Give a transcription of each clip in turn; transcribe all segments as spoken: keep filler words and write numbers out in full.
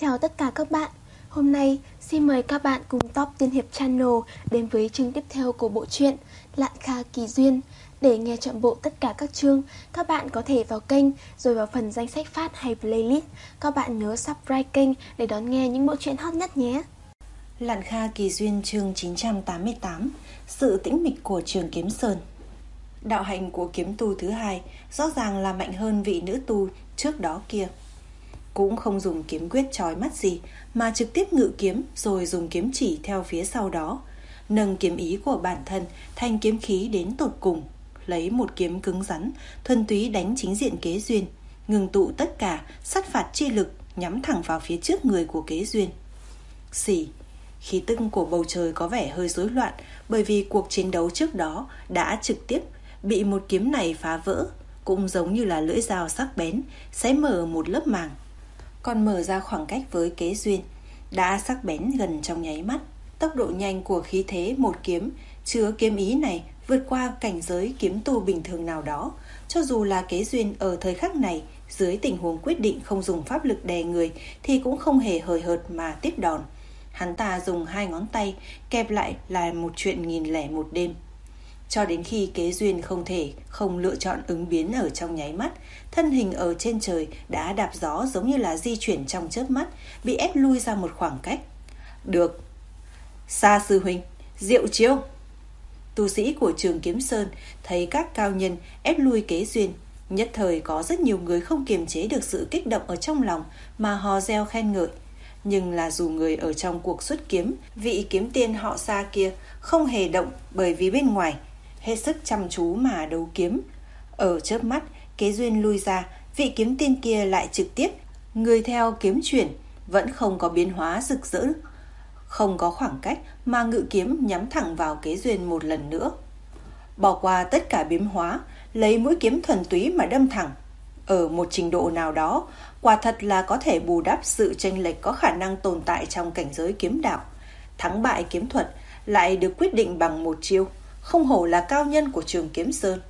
Chào tất cả các bạn. Hôm nay xin mời các bạn cùng Top Tiên Hiệp Channel đến với chương tiếp theo của bộ truyện Lạn Kha Kỳ Duyên. Để nghe trọn bộ tất cả các chương, các bạn có thể vào kênh rồi vào phần danh sách phát hay playlist. Các bạn nhớ subscribe kênh để đón nghe những bộ truyện hot nhất nhé. Lạn Kha Kỳ Duyên chương chín trăm tám mươi tám. Sự tĩnh mịch của Trường Kiếm Sơn. Đạo hạnh của kiếm tu thứ hai rõ ràng là mạnh hơn vị nữ tu trước đó kia. Cũng không dùng kiếm quyết chói mắt gì, mà trực tiếp ngự kiếm rồi dùng kiếm chỉ theo phía sau đó, nâng kiếm ý của bản thân thành kiếm khí đến tột cùng, lấy một kiếm cứng rắn thuần túy đánh chính diện Kế Duyên, ngừng tụ tất cả sát phạt chi lực nhắm thẳng vào phía trước người của Kế Duyên. Xì, khí tức của bầu trời có vẻ hơi rối loạn, bởi vì cuộc chiến đấu trước đó đã trực tiếp bị một kiếm này phá vỡ, cũng giống như là lưỡi dao sắc bén xé mở một lớp màng, còn mở ra khoảng cách với Kế Duyên đã sắc bén gần trong nháy mắt. Tốc độ nhanh của khí thế một kiếm chứa kiếm ý này vượt qua cảnh giới kiếm tu bình thường nào đó. Cho dù là Kế Duyên ở thời khắc này, dưới tình huống quyết định không dùng pháp lực đè người, thì cũng không hề hời hợt mà tiếp đòn. Hắn ta dùng hai ngón tay kẹp lại là một chuyện nghìn lẻ một đêm. Cho đến khi Kế Duyên không thể không lựa chọn ứng biến ở trong nháy mắt, thân hình ở trên trời đã đạp gió giống như là di chuyển trong chớp mắt, bị ép lui ra một khoảng cách. Được. Sa sư huynh, diệu chiêu. Tu sĩ của Trường Kiếm Sơn thấy các cao nhân ép lui Kế Duyên, nhất thời có rất nhiều người không kiềm chế được sự kích động ở trong lòng mà hò reo khen ngợi. Nhưng là dù người ở trong cuộc xuất kiếm, vị kiếm tiên họ Sa kia không hề động, bởi vì bên ngoài hết sức chăm chú mà đấu kiếm. Ở chớp mắt, Kế Duyên lui ra, vị kiếm tiên kia lại trực tiếp người theo kiếm chuyển, vẫn không có biến hóa rực rỡ, không có khoảng cách mà ngự kiếm nhắm thẳng vào Kế Duyên một lần nữa. Bỏ qua tất cả biến hóa, lấy mũi kiếm thuần túy mà đâm thẳng. Ở một trình độ nào đó, quả thật là có thể bù đắp sự chênh lệch có khả năng tồn tại trong cảnh giới kiếm đạo. Thắng bại kiếm thuật lại được quyết định bằng một chiêu, không hổ là cao nhân của Trường Kiếm Sơn.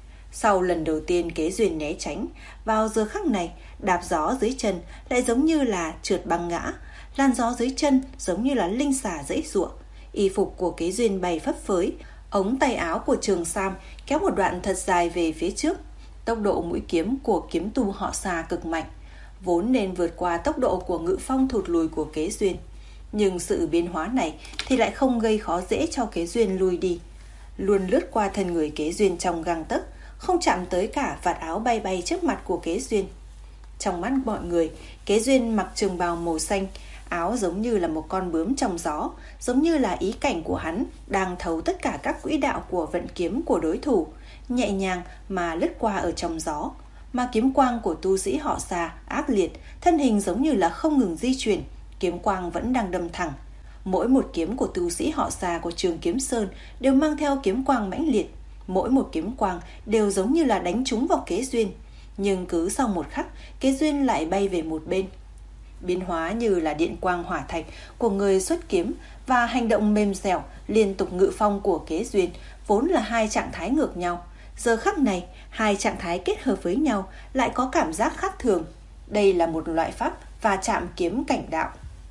Sau lần đầu tiên Kế Duyên né tránh, vào giờ khắc này, đạp gió dưới chân lại giống như là trượt băng ngã, làn gió dưới chân giống như là linh xà giãy giụa. Y phục của Kế Duyên bay phấp phới, ống tay áo của Trường Sam kéo một đoạn thật dài về phía trước. Tốc độ mũi kiếm của kiếm tu họ Sa cực mạnh, vốn nên vượt qua tốc độ của ngự phong thụt lùi của Kế Duyên. Nhưng sự biến hóa này thì lại không gây khó dễ cho Kế Duyên lui đi, luôn lướt qua thân người Kế Duyên trong gang tấc, không chạm tới cả vạt áo bay bay trước mặt của Kế Duyên. Trong mắt mọi người, Kế Duyên mặc trường bào màu xanh, áo giống như là một con bướm trong gió, giống như là ý cảnh của hắn đang thấu tất cả các quỹ đạo của vận kiếm của đối thủ, nhẹ nhàng mà lướt qua ở trong gió. Mà kiếm quang của tu sĩ họ Sa ác liệt, thân hình giống như là không ngừng di chuyển, kiếm quang vẫn đang đâm thẳng. Mỗi một kiếm của tu sĩ họ Sa của Trường Kiếm Sơn đều mang theo kiếm quang mãnh liệt, mỗi một kiếm quang đều giống như là đánh trúng vào Kế Duyên. Nhưng cứ sau một khắc, Kế Duyên lại bay về một bên. Biến hóa như là điện quang hỏa thạch của người xuất kiếm và hành động mềm dẻo liên tục ngự phong của Kế Duyên vốn là hai trạng thái ngược nhau. Giờ khắc này, hai trạng thái kết hợp với nhau lại có cảm giác khác thường. Đây là một loại pháp và chạm kiếm cảnh đạo.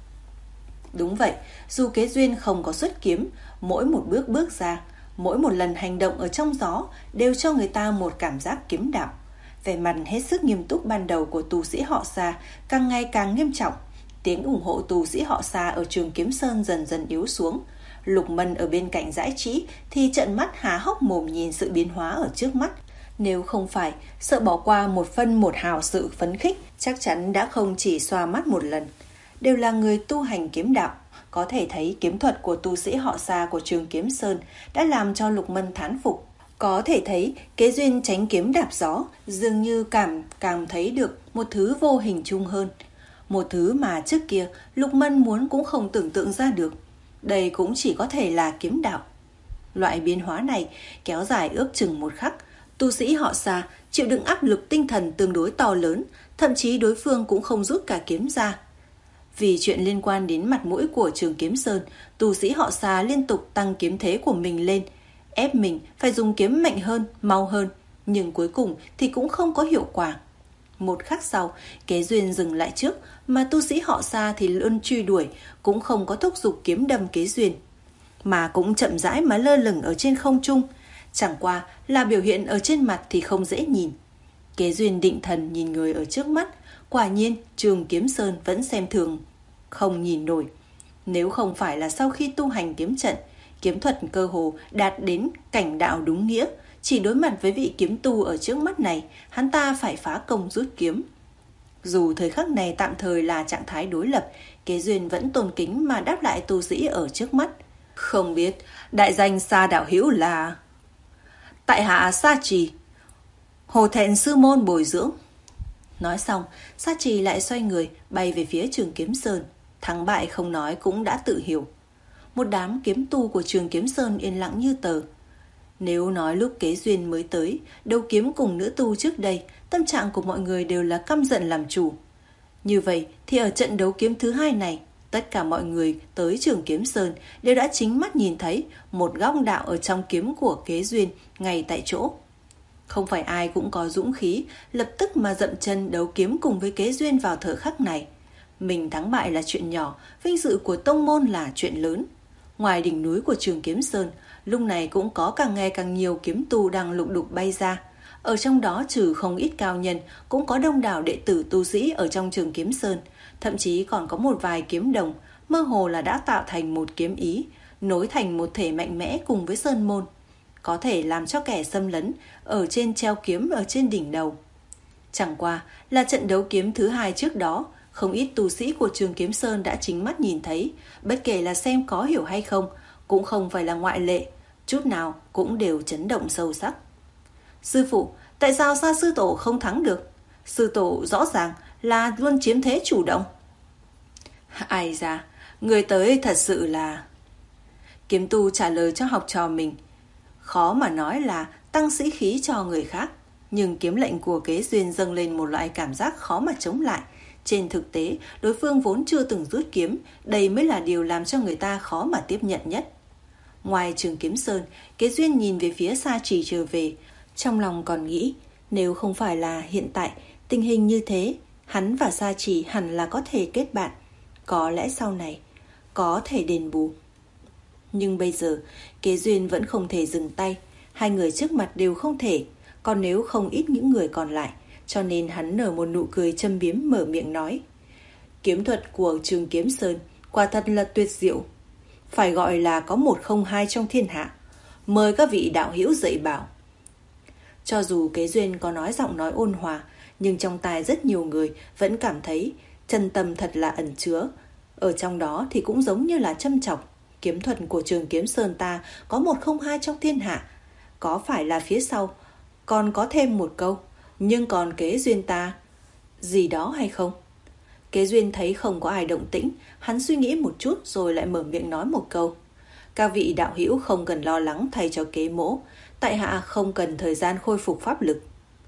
Đúng vậy, dù Kế Duyên không có xuất kiếm, mỗi một bước bước ra, mỗi một lần hành động ở trong gió đều cho người ta một cảm giác kiếm đạo. Vẻ mặt hết sức nghiêm túc ban đầu của tu sĩ họ Sa càng ngày càng nghiêm trọng. Tiếng ủng hộ tu sĩ họ Sa ở Trường Kiếm Sơn dần dần yếu xuống. Lục Mân ở bên cạnh dãi trĩ thì trợn mắt há hốc mồm nhìn sự biến hóa ở trước mắt. Nếu không phải sợ bỏ qua một phân một hào sự phấn khích, chắc chắn đã không chỉ xoa mắt một lần. Đều là người tu hành kiếm đạo, có thể thấy kiếm thuật của tu sĩ họ Sa của Trường Kiếm Sơn đã làm cho Lục Mân thán phục. Có thể thấy Kế Duyên tránh kiếm đạp gió dường như cảm cảm thấy được một thứ vô hình chung hơn, một thứ mà trước kia Lục Mân muốn cũng không tưởng tượng ra được. Đây cũng chỉ có thể là kiếm đạo. Loại biến hóa này kéo dài ước chừng một khắc. Tu sĩ họ Sa chịu đựng áp lực tinh thần tương đối to lớn, thậm chí đối phương cũng không rút cả kiếm ra. Vì chuyện liên quan đến mặt mũi của Trường Kiếm Sơn, tu sĩ họ Sa liên tục tăng kiếm thế của mình lên, ép mình phải dùng kiếm mạnh hơn, mau hơn, nhưng cuối cùng thì cũng không có hiệu quả. Một khắc sau, Kế Duyên dừng lại trước, mà tu sĩ họ Sa thì luôn truy đuổi, cũng không có thúc giục kiếm đâm Kế Duyên, mà cũng chậm rãi mà lơ lửng ở trên không trung. Chẳng qua là biểu hiện ở trên mặt thì không dễ nhìn. Kế Duyên định thần nhìn người ở trước mắt, quả nhiên Trường Kiếm Sơn vẫn xem thường, không nhìn nổi. Nếu không phải là sau khi tu hành kiếm trận, kiếm thuật cơ hồ đạt đến cảnh đạo đúng nghĩa, chỉ đối mặt với vị kiếm tu ở trước mắt này, hắn ta phải phá công rút kiếm. Dù thời khắc này tạm thời là trạng thái đối lập, Kế Duyên vẫn tôn kính mà đáp lại tu sĩ ở trước mắt. Không biết đại danh Sa đạo hữu là? Tại hạ Sa Trì, Hồ Thẹn sư môn bồi dưỡng. Nói xong, Sa Trì lại xoay người bay về phía Trường Kiếm Sơn. Thắng bại không nói cũng đã tự hiểu. Một đám kiếm tu của Trường Kiếm Sơn yên lặng như tờ. Nếu nói lúc Kế Duyên mới tới đấu kiếm cùng nữ tu trước đây, tâm trạng của mọi người đều là căm giận làm chủ. Như vậy thì ở trận đấu kiếm thứ hai này, tất cả mọi người tới Trường Kiếm Sơn đều đã chính mắt nhìn thấy một góc đạo ở trong kiếm của Kế Duyên ngay tại chỗ. Không phải ai cũng có dũng khí lập tức mà dậm chân đấu kiếm cùng với Kế Duyên vào thời khắc này. Mình thắng bại là chuyện nhỏ, vinh dự của tông môn là chuyện lớn. Ngoài đỉnh núi của Trường Kiếm Sơn, lúc này cũng có càng ngày càng nhiều kiếm tu đang lục đục bay ra. Ở trong đó trừ không ít cao nhân, cũng có đông đảo đệ tử tu sĩ ở trong Trường Kiếm Sơn. Thậm chí còn có một vài kiếm đồng, mơ hồ là đã tạo thành một kiếm ý, nối thành một thể mạnh mẽ cùng với sơn môn, có thể làm cho kẻ xâm lấn ở trên treo kiếm ở trên đỉnh đầu. Chẳng qua là trận đấu kiếm thứ hai trước đó, không ít tu sĩ của Trường Kiếm Sơn đã chính mắt nhìn thấy, bất kể là xem có hiểu hay không, cũng không phải là ngoại lệ, chút nào cũng đều chấn động sâu sắc. Sư phụ, tại sao Sa sư tổ không thắng được? Sư tổ rõ ràng là luôn chiếm thế chủ động. Ai da, người tới thật sự là... Kiếm tu trả lời cho học trò mình. Khó mà nói là tăng sĩ khí cho người khác, nhưng kiếm lệnh của Kế Duyên dâng lên một loại cảm giác khó mà chống lại. Trên thực tế, đối phương vốn chưa từng rút kiếm, đây mới là điều làm cho người ta khó mà tiếp nhận nhất. Ngoài Trường Kiếm Sơn, Kế Duyên nhìn về phía Sa Trì trở về, trong lòng còn nghĩ, nếu không phải là hiện tại tình hình như thế, hắn và Sa Trì hẳn là có thể kết bạn, có lẽ sau này có thể đền bù. Nhưng bây giờ, Kế Duyên vẫn không thể dừng tay, hai người trước mặt đều không thể, còn nếu không ít những người còn lại, cho nên hắn nở một nụ cười châm biếm mở miệng nói. Kiếm thuật của Trường Kiếm Sơn quả thật là tuyệt diệu, phải gọi là có một không hai trong thiên hạ. Mời các vị đạo hữu dạy bảo. Cho dù Kế Duyên có nói giọng nói ôn hòa, nhưng trong tai rất nhiều người vẫn cảm thấy chân tâm thật là ẩn chứa. Ở trong đó thì cũng giống như là châm chọc. Kiếm thuật của Trường Kiếm Sơn ta có một không hai trong thiên hạ. Có phải là phía sau còn có thêm một câu, nhưng còn Kế Duyên ta gì đó hay không? Kế Duyên thấy không có ai động tĩnh, hắn suy nghĩ một chút rồi lại mở miệng nói một câu. Các vị đạo hữu không cần lo lắng thay cho Kế mỗ, tại hạ không cần thời gian khôi phục pháp lực.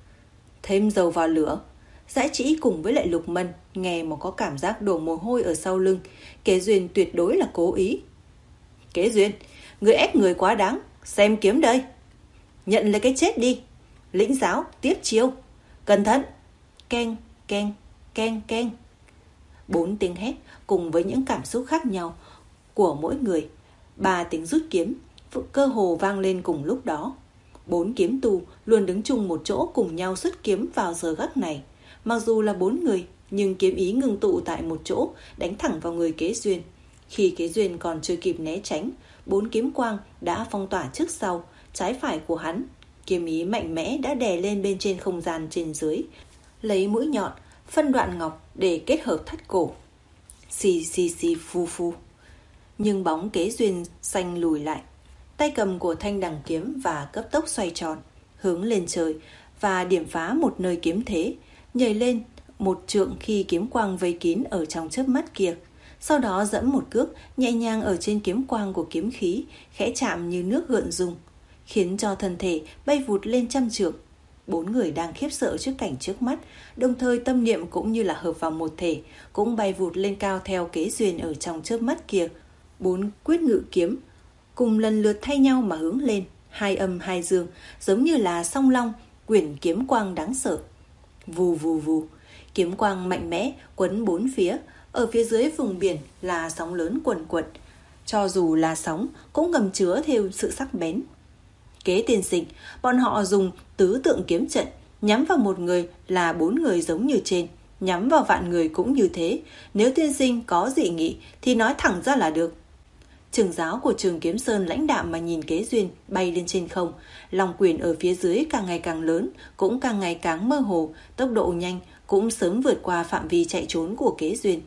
Thêm dầu vào lửa, Dãi Trĩ cùng với lại Lục Mân nghe mà có cảm giác đổ mồ hôi ở sau lưng. Kế Duyên tuyệt đối là cố ý. Kế Duyên, người ép người quá đáng, xem kiếm đây. Nhận lấy cái chết đi. Lĩnh giáo, tiếp chiêu. Cẩn thận. Keng, keng, keng, keng. Bốn tiếng hét cùng với những cảm xúc khác nhau của mỗi người. Ba tiếng rút kiếm cơ hồ vang lên cùng lúc đó. Bốn kiếm tu luôn đứng chung một chỗ cùng nhau xuất kiếm vào giờ gác này. Mặc dù là bốn người, nhưng kiếm ý ngưng tụ tại một chỗ, đánh thẳng vào người Kế Duyên. Khi Kế Duyên còn chưa kịp né tránh, bốn kiếm quang đã phong tỏa trước sau, trái phải của hắn. Kiếm ý mạnh mẽ đã đè lên bên trên không gian trên dưới, lấy mũi nhọn, phân đoạn ngọc để kết hợp thắt cổ. Xì xì xì phu phu. Nhưng bóng Kế Duyên xanh lùi lại. Tay cầm của thanh đằng kiếm và cấp tốc xoay tròn, hướng lên trời và điểm phá một nơi kiếm thế, nhảy lên một trượng khi kiếm quang vây kín ở trong chớp mắt kia. Sau đó dẫm một cước nhẹ nhàng ở trên kiếm quang của kiếm khí, khẽ chạm như nước gợn rung, khiến cho thân thể bay vụt lên trăm trượng. Bốn người đang khiếp sợ trước cảnh trước mắt, đồng thời tâm niệm cũng như là hợp vào một thể, cũng bay vụt lên cao theo Kế Duyên ở trong chớp mắt kia. Bốn quyết ngự kiếm cùng lần lượt thay nhau mà hướng lên, hai âm hai dương, giống như là song long quyển kiếm quang đáng sợ. Vù vù vù, kiếm quang mạnh mẽ quấn bốn phía. Ở phía dưới vùng biển là sóng lớn cuồn cuộn. Cho dù là sóng cũng ngầm chứa theo sự sắc bén. Kế tiên sinh, bọn họ dùng tứ tượng kiếm trận, nhắm vào một người là bốn người giống như trên, nhắm vào vạn người cũng như thế. Nếu tiên sinh có dị nghị thì nói thẳng ra là được. Trưởng giáo của trường Kiếm Sơn lãnh đạm mà nhìn Kế Duyên bay lên trên không. Long quyển ở phía dưới càng ngày càng lớn, cũng càng ngày càng mơ hồ, tốc độ nhanh, cũng sớm vượt qua phạm vi chạy trốn của Kế Duyên.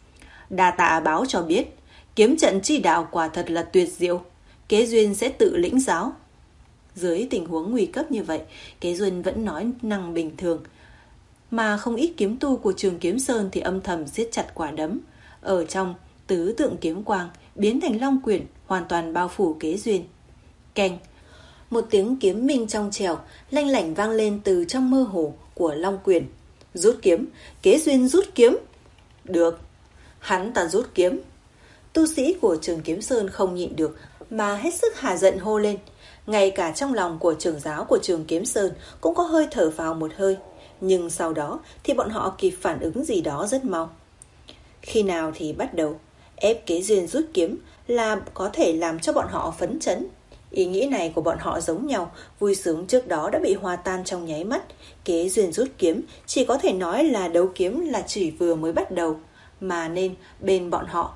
Đa tạ báo cho biết, kiếm trận chi đạo quả thật là tuyệt diệu. Kế Duyên sẽ tự lĩnh giáo. Dưới tình huống nguy cấp như vậy, Kế Duyên vẫn nói năng bình thường. Mà không ít kiếm tu của trường Kiếm Sơn thì âm thầm siết chặt quả đấm. Ở trong tứ tượng kiếm quang biến thành long quyển, hoàn toàn bao phủ Kế Duyên. Keng, một tiếng kiếm minh trong trẻo lanh lảnh vang lên từ trong mơ hồ của long quyển. Rút kiếm, Kế Duyên rút kiếm. Được, hắn ta rút kiếm. Tu sĩ của trường Kiếm Sơn không nhịn được mà hết sức hà giận hô lên. Ngay cả trong lòng của trưởng giáo của trường Kiếm Sơn cũng có hơi thở vào một hơi. Nhưng sau đó thì bọn họ kịp phản ứng gì đó rất mau. Khi nào thì bắt đầu ép Kế Duyên rút kiếm là có thể làm cho bọn họ phấn chấn. Ý nghĩ này của bọn họ giống nhau, vui sướng trước đó đã bị hòa tan trong nháy mắt. Kế Duyên rút kiếm chỉ có thể nói là đấu kiếm là chỉ vừa mới bắt đầu, mà nên bên bọn họ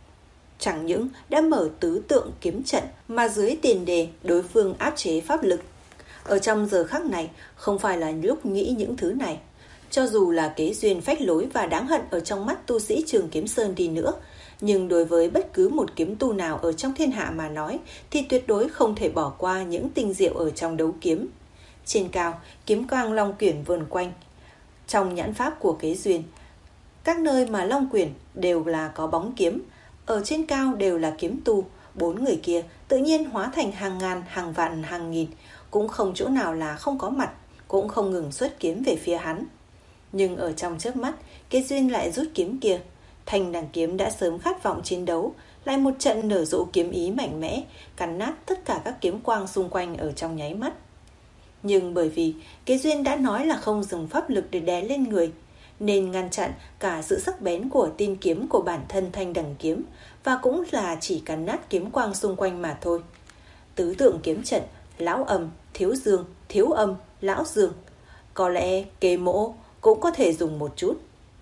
chẳng những đã mở tứ tượng kiếm trận mà dưới tiền đề đối phương áp chế pháp lực. Ở trong giờ khắc này không phải là lúc nghĩ những thứ này. Cho dù là Kế Duyên phách lối và đáng hận ở trong mắt tu sĩ trường Kiếm Sơn đi nữa, nhưng đối với bất cứ một kiếm tu nào ở trong thiên hạ mà nói thì tuyệt đối không thể bỏ qua những tinh diệu ở trong đấu kiếm. Trên cao, kiếm quang long quyển vờn quanh. Trong nhãn pháp của Kế Duyên, các nơi mà long quyển đều là có bóng kiếm, ở trên cao đều là kiếm tu. Bốn người kia tự nhiên hóa thành hàng ngàn, hàng vạn, hàng nghìn, cũng không chỗ nào là không có mặt, cũng không ngừng xuất kiếm về phía hắn. Nhưng ở trong chớp mắt, Kế Duyên lại rút kiếm kia. Thanh đằng kiếm đã sớm khát vọng chiến đấu, lại một trận nở rộ kiếm ý mạnh mẽ, cắn nát tất cả các kiếm quang xung quanh ở trong nháy mắt. Nhưng bởi vì Kế Duyên đã nói là không dùng pháp lực để đè lên người, nên ngăn chặn cả sự sắc bén của tiên kiếm của bản thân thanh đằng kiếm, và cũng là chỉ cắn nát kiếm quang xung quanh mà thôi. Tứ tượng kiếm trận, lão âm, thiếu dương, thiếu âm, lão dương. Có lẽ Kế Mỗ cũng có thể dùng một chút.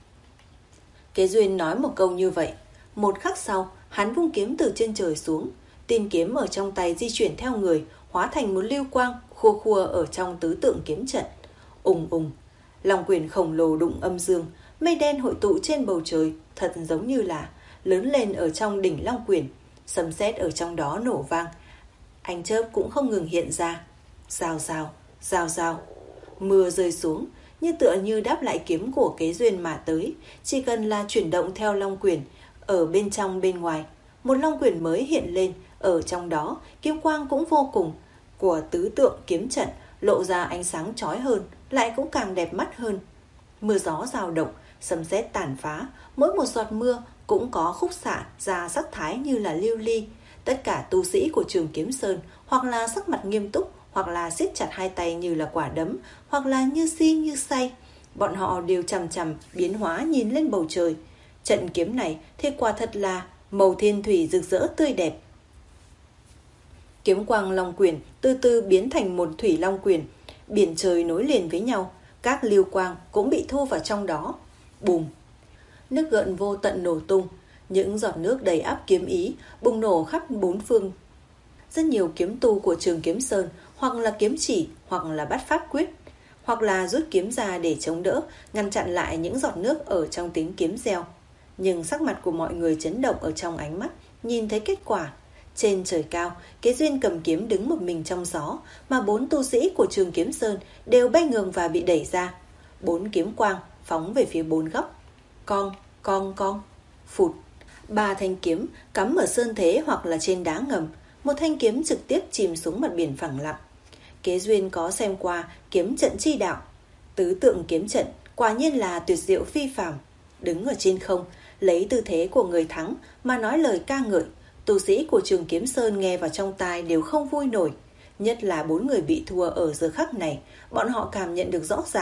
Kế Duyên nói một câu như vậy. Một khắc sau, hắn vung kiếm từ trên trời xuống. Tiên kiếm ở trong tay di chuyển theo người, hóa thành một lưu quang khua khua ở trong tứ tượng kiếm trận. Ùng ùng, long quyển khổng lồ đụng âm dương, mây đen hội tụ trên bầu trời, thật giống như là lớn lên ở trong đỉnh long quyển. Sấm sét ở trong đó nổ vang, ánh chớp cũng không ngừng hiện ra. Rào rào, rào rào, mưa rơi xuống, như tựa như đáp lại kiếm của Kế Duyên mà tới. Chỉ cần là chuyển động theo long quyển, ở bên trong bên ngoài, một long quyển mới hiện lên. Ở trong đó, kiếm quang cũng vô cùng của tứ tượng kiếm trận lộ ra ánh sáng chói hơn, lại cũng càng đẹp mắt hơn. Mưa gió dao động, sấm sét tàn phá, mỗi một giọt mưa cũng có khúc xạ ra sắc thái như là lưu ly. Tất cả tu sĩ của trường Kiếm Sơn hoặc là sắc mặt nghiêm túc, hoặc là siết chặt hai tay như là quả đấm, hoặc là như si như say. Bọn họ đều chằm chằm biến hóa nhìn lên bầu trời. Trận kiếm này thì quả thật là màu thiên thủy rực rỡ tươi đẹp. Kiếm quang long quyển từ từ biến thành một thủy long quyển, biển trời nối liền với nhau, các lưu quang cũng bị thu vào trong đó. Bùm, nước gợn vô tận nổ tung, những giọt nước đầy áp kiếm ý bùng nổ khắp bốn phương. Rất nhiều kiếm tu của trường Kiếm Sơn hoặc là kiếm chỉ, hoặc là bắt pháp quyết, hoặc là rút kiếm ra để chống đỡ, ngăn chặn lại những giọt nước ở trong tiếng kiếm reo. Nhưng sắc mặt của mọi người chấn động ở trong ánh mắt nhìn thấy kết quả. Trên trời cao, Kế Duyên cầm kiếm đứng một mình trong gió, mà bốn tu sĩ của trường Kiếm Sơn đều bay ngược và bị đẩy ra. Bốn kiếm quang phóng về phía bốn góc. Cong, cong, cong, phụt. Ba thanh kiếm cắm ở sơn thế hoặc là trên đá ngầm. Một thanh kiếm trực tiếp chìm xuống mặt biển phẳng lặng. Kế Duyên có xem qua kiếm trận chi đạo. Tứ tượng kiếm trận quả nhiên là tuyệt diệu phi phàm. Đứng ở trên không, lấy tư thế của người thắng mà nói lời ca ngợi. Tu sĩ của trường Kiếm Sơn nghe vào trong tai đều không vui nổi. Nhất là bốn người bị thua ở giờ khắc này, bọn họ cảm nhận được rõ ràng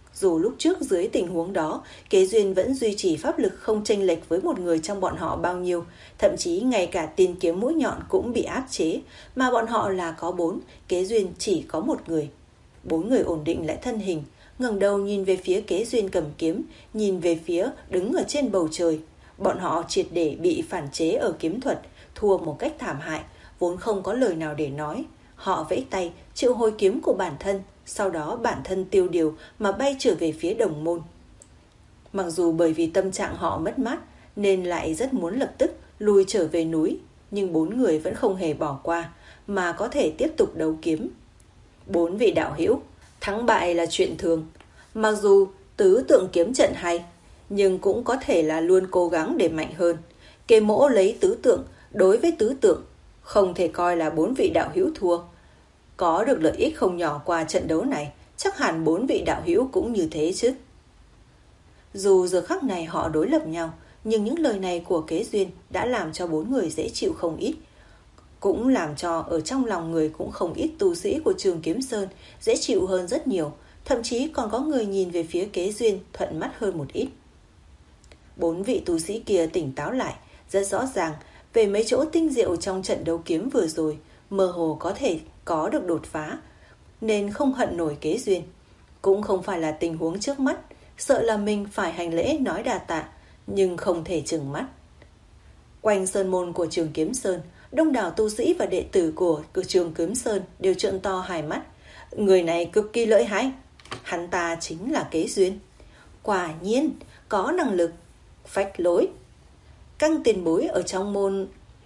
Dù lúc trước dưới tình huống đó, Kế Duyên vẫn duy trì pháp lực không chênh lệch với một người trong bọn họ bao nhiêu, thậm chí ngay cả tiên kiếm mũi nhọn cũng bị áp chế, mà bọn họ là có bốn, Kế Duyên chỉ có một người. Bốn người ổn định lại thân hình, ngẩng đầu nhìn về phía Kế Duyên cầm kiếm, nhìn về phía đứng ở trên bầu trời. Bọn họ triệt để bị phản chế ở kiếm thuật, thua một cách thảm hại, vốn không có lời nào để nói. Họ vẫy tay, triệu hồi kiếm của bản thân, sau đó bản thân tiêu điều mà bay trở về phía đồng môn. Mặc dù bởi vì tâm trạng họ mất mát nên lại rất muốn lập tức lùi trở về núi, nhưng bốn người vẫn không hề bỏ qua, mà có thể tiếp tục đấu kiếm. Bốn vị đạo hữu, thắng bại là chuyện thường. Mặc dù tứ tượng kiếm trận hay, nhưng cũng có thể là luôn cố gắng để mạnh hơn. Kê Mỗ lấy tứ tượng đối với tứ tượng, không thể coi là bốn vị đạo hữu thua. Có được lợi ích không nhỏ qua trận đấu này, chắc hẳn bốn vị đạo hữu cũng như thế chứ. Dù giờ khắc này họ đối lập nhau, nhưng những lời này của Kế Duyên đã làm cho bốn người dễ chịu không ít. Cũng làm cho ở trong lòng người cũng không ít tu sĩ của Trường Kiếm Sơn dễ chịu hơn rất nhiều, thậm chí còn có người nhìn về phía Kế Duyên thuận mắt hơn một ít. Bốn vị tu sĩ kia tỉnh táo lại, rất rõ ràng về mấy chỗ tinh diệu trong trận đấu kiếm vừa rồi, mơ hồ có thể có được đột phá, nên không hận nổi Kế Duyên. Cũng không phải là tình huống trước mắt, sợ là mình phải hành lễ nói đà tạ, nhưng không thể trừng mắt. Quanh sơn môn của Trường Kiếm Sơn, đông đảo tu sĩ và đệ tử của Trường Kiếm Sơn đều trợn to hai mắt. Người này cực kỳ lợi hại, hắn ta chính là Kế Duyên. Quả nhiên có năng lực, phách lối. Căng tiền bối ở trong môn.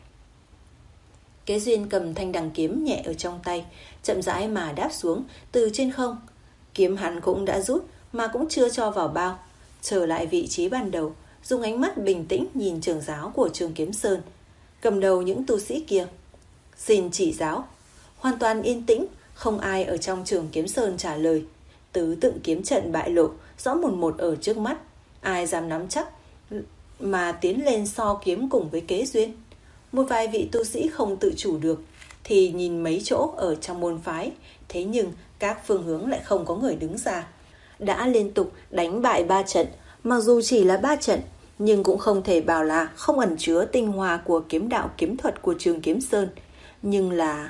Kế Duyên cầm thanh đằng kiếm nhẹ ở trong tay, chậm rãi mà đáp xuống từ trên không. Kiếm hắn cũng đã rút mà cũng chưa cho vào bao, trở lại vị trí ban đầu, dùng ánh mắt bình tĩnh nhìn trưởng giáo của Trường Kiếm Sơn. Cầm đầu những tu sĩ kia, xin chỉ giáo. Hoàn toàn yên tĩnh, không ai ở trong Trường Kiếm Sơn trả lời. Tứ tượng kiếm trận bại lộ rõ mồn một ở trước mắt, ai dám nắm chắc mà tiến lên so kiếm cùng với Kế Duyên. Một vài vị tu sĩ không tự chủ được thì nhìn mấy chỗ ở trong môn phái, thế nhưng các phương hướng lại không có người đứng ra. Đã liên tục đánh bại ba trận, mặc dù chỉ là ba trận, nhưng cũng không thể bảo là không ẩn chứa tinh hoa của kiếm đạo kiếm thuật của Trường Kiếm Sơn. Nhưng là...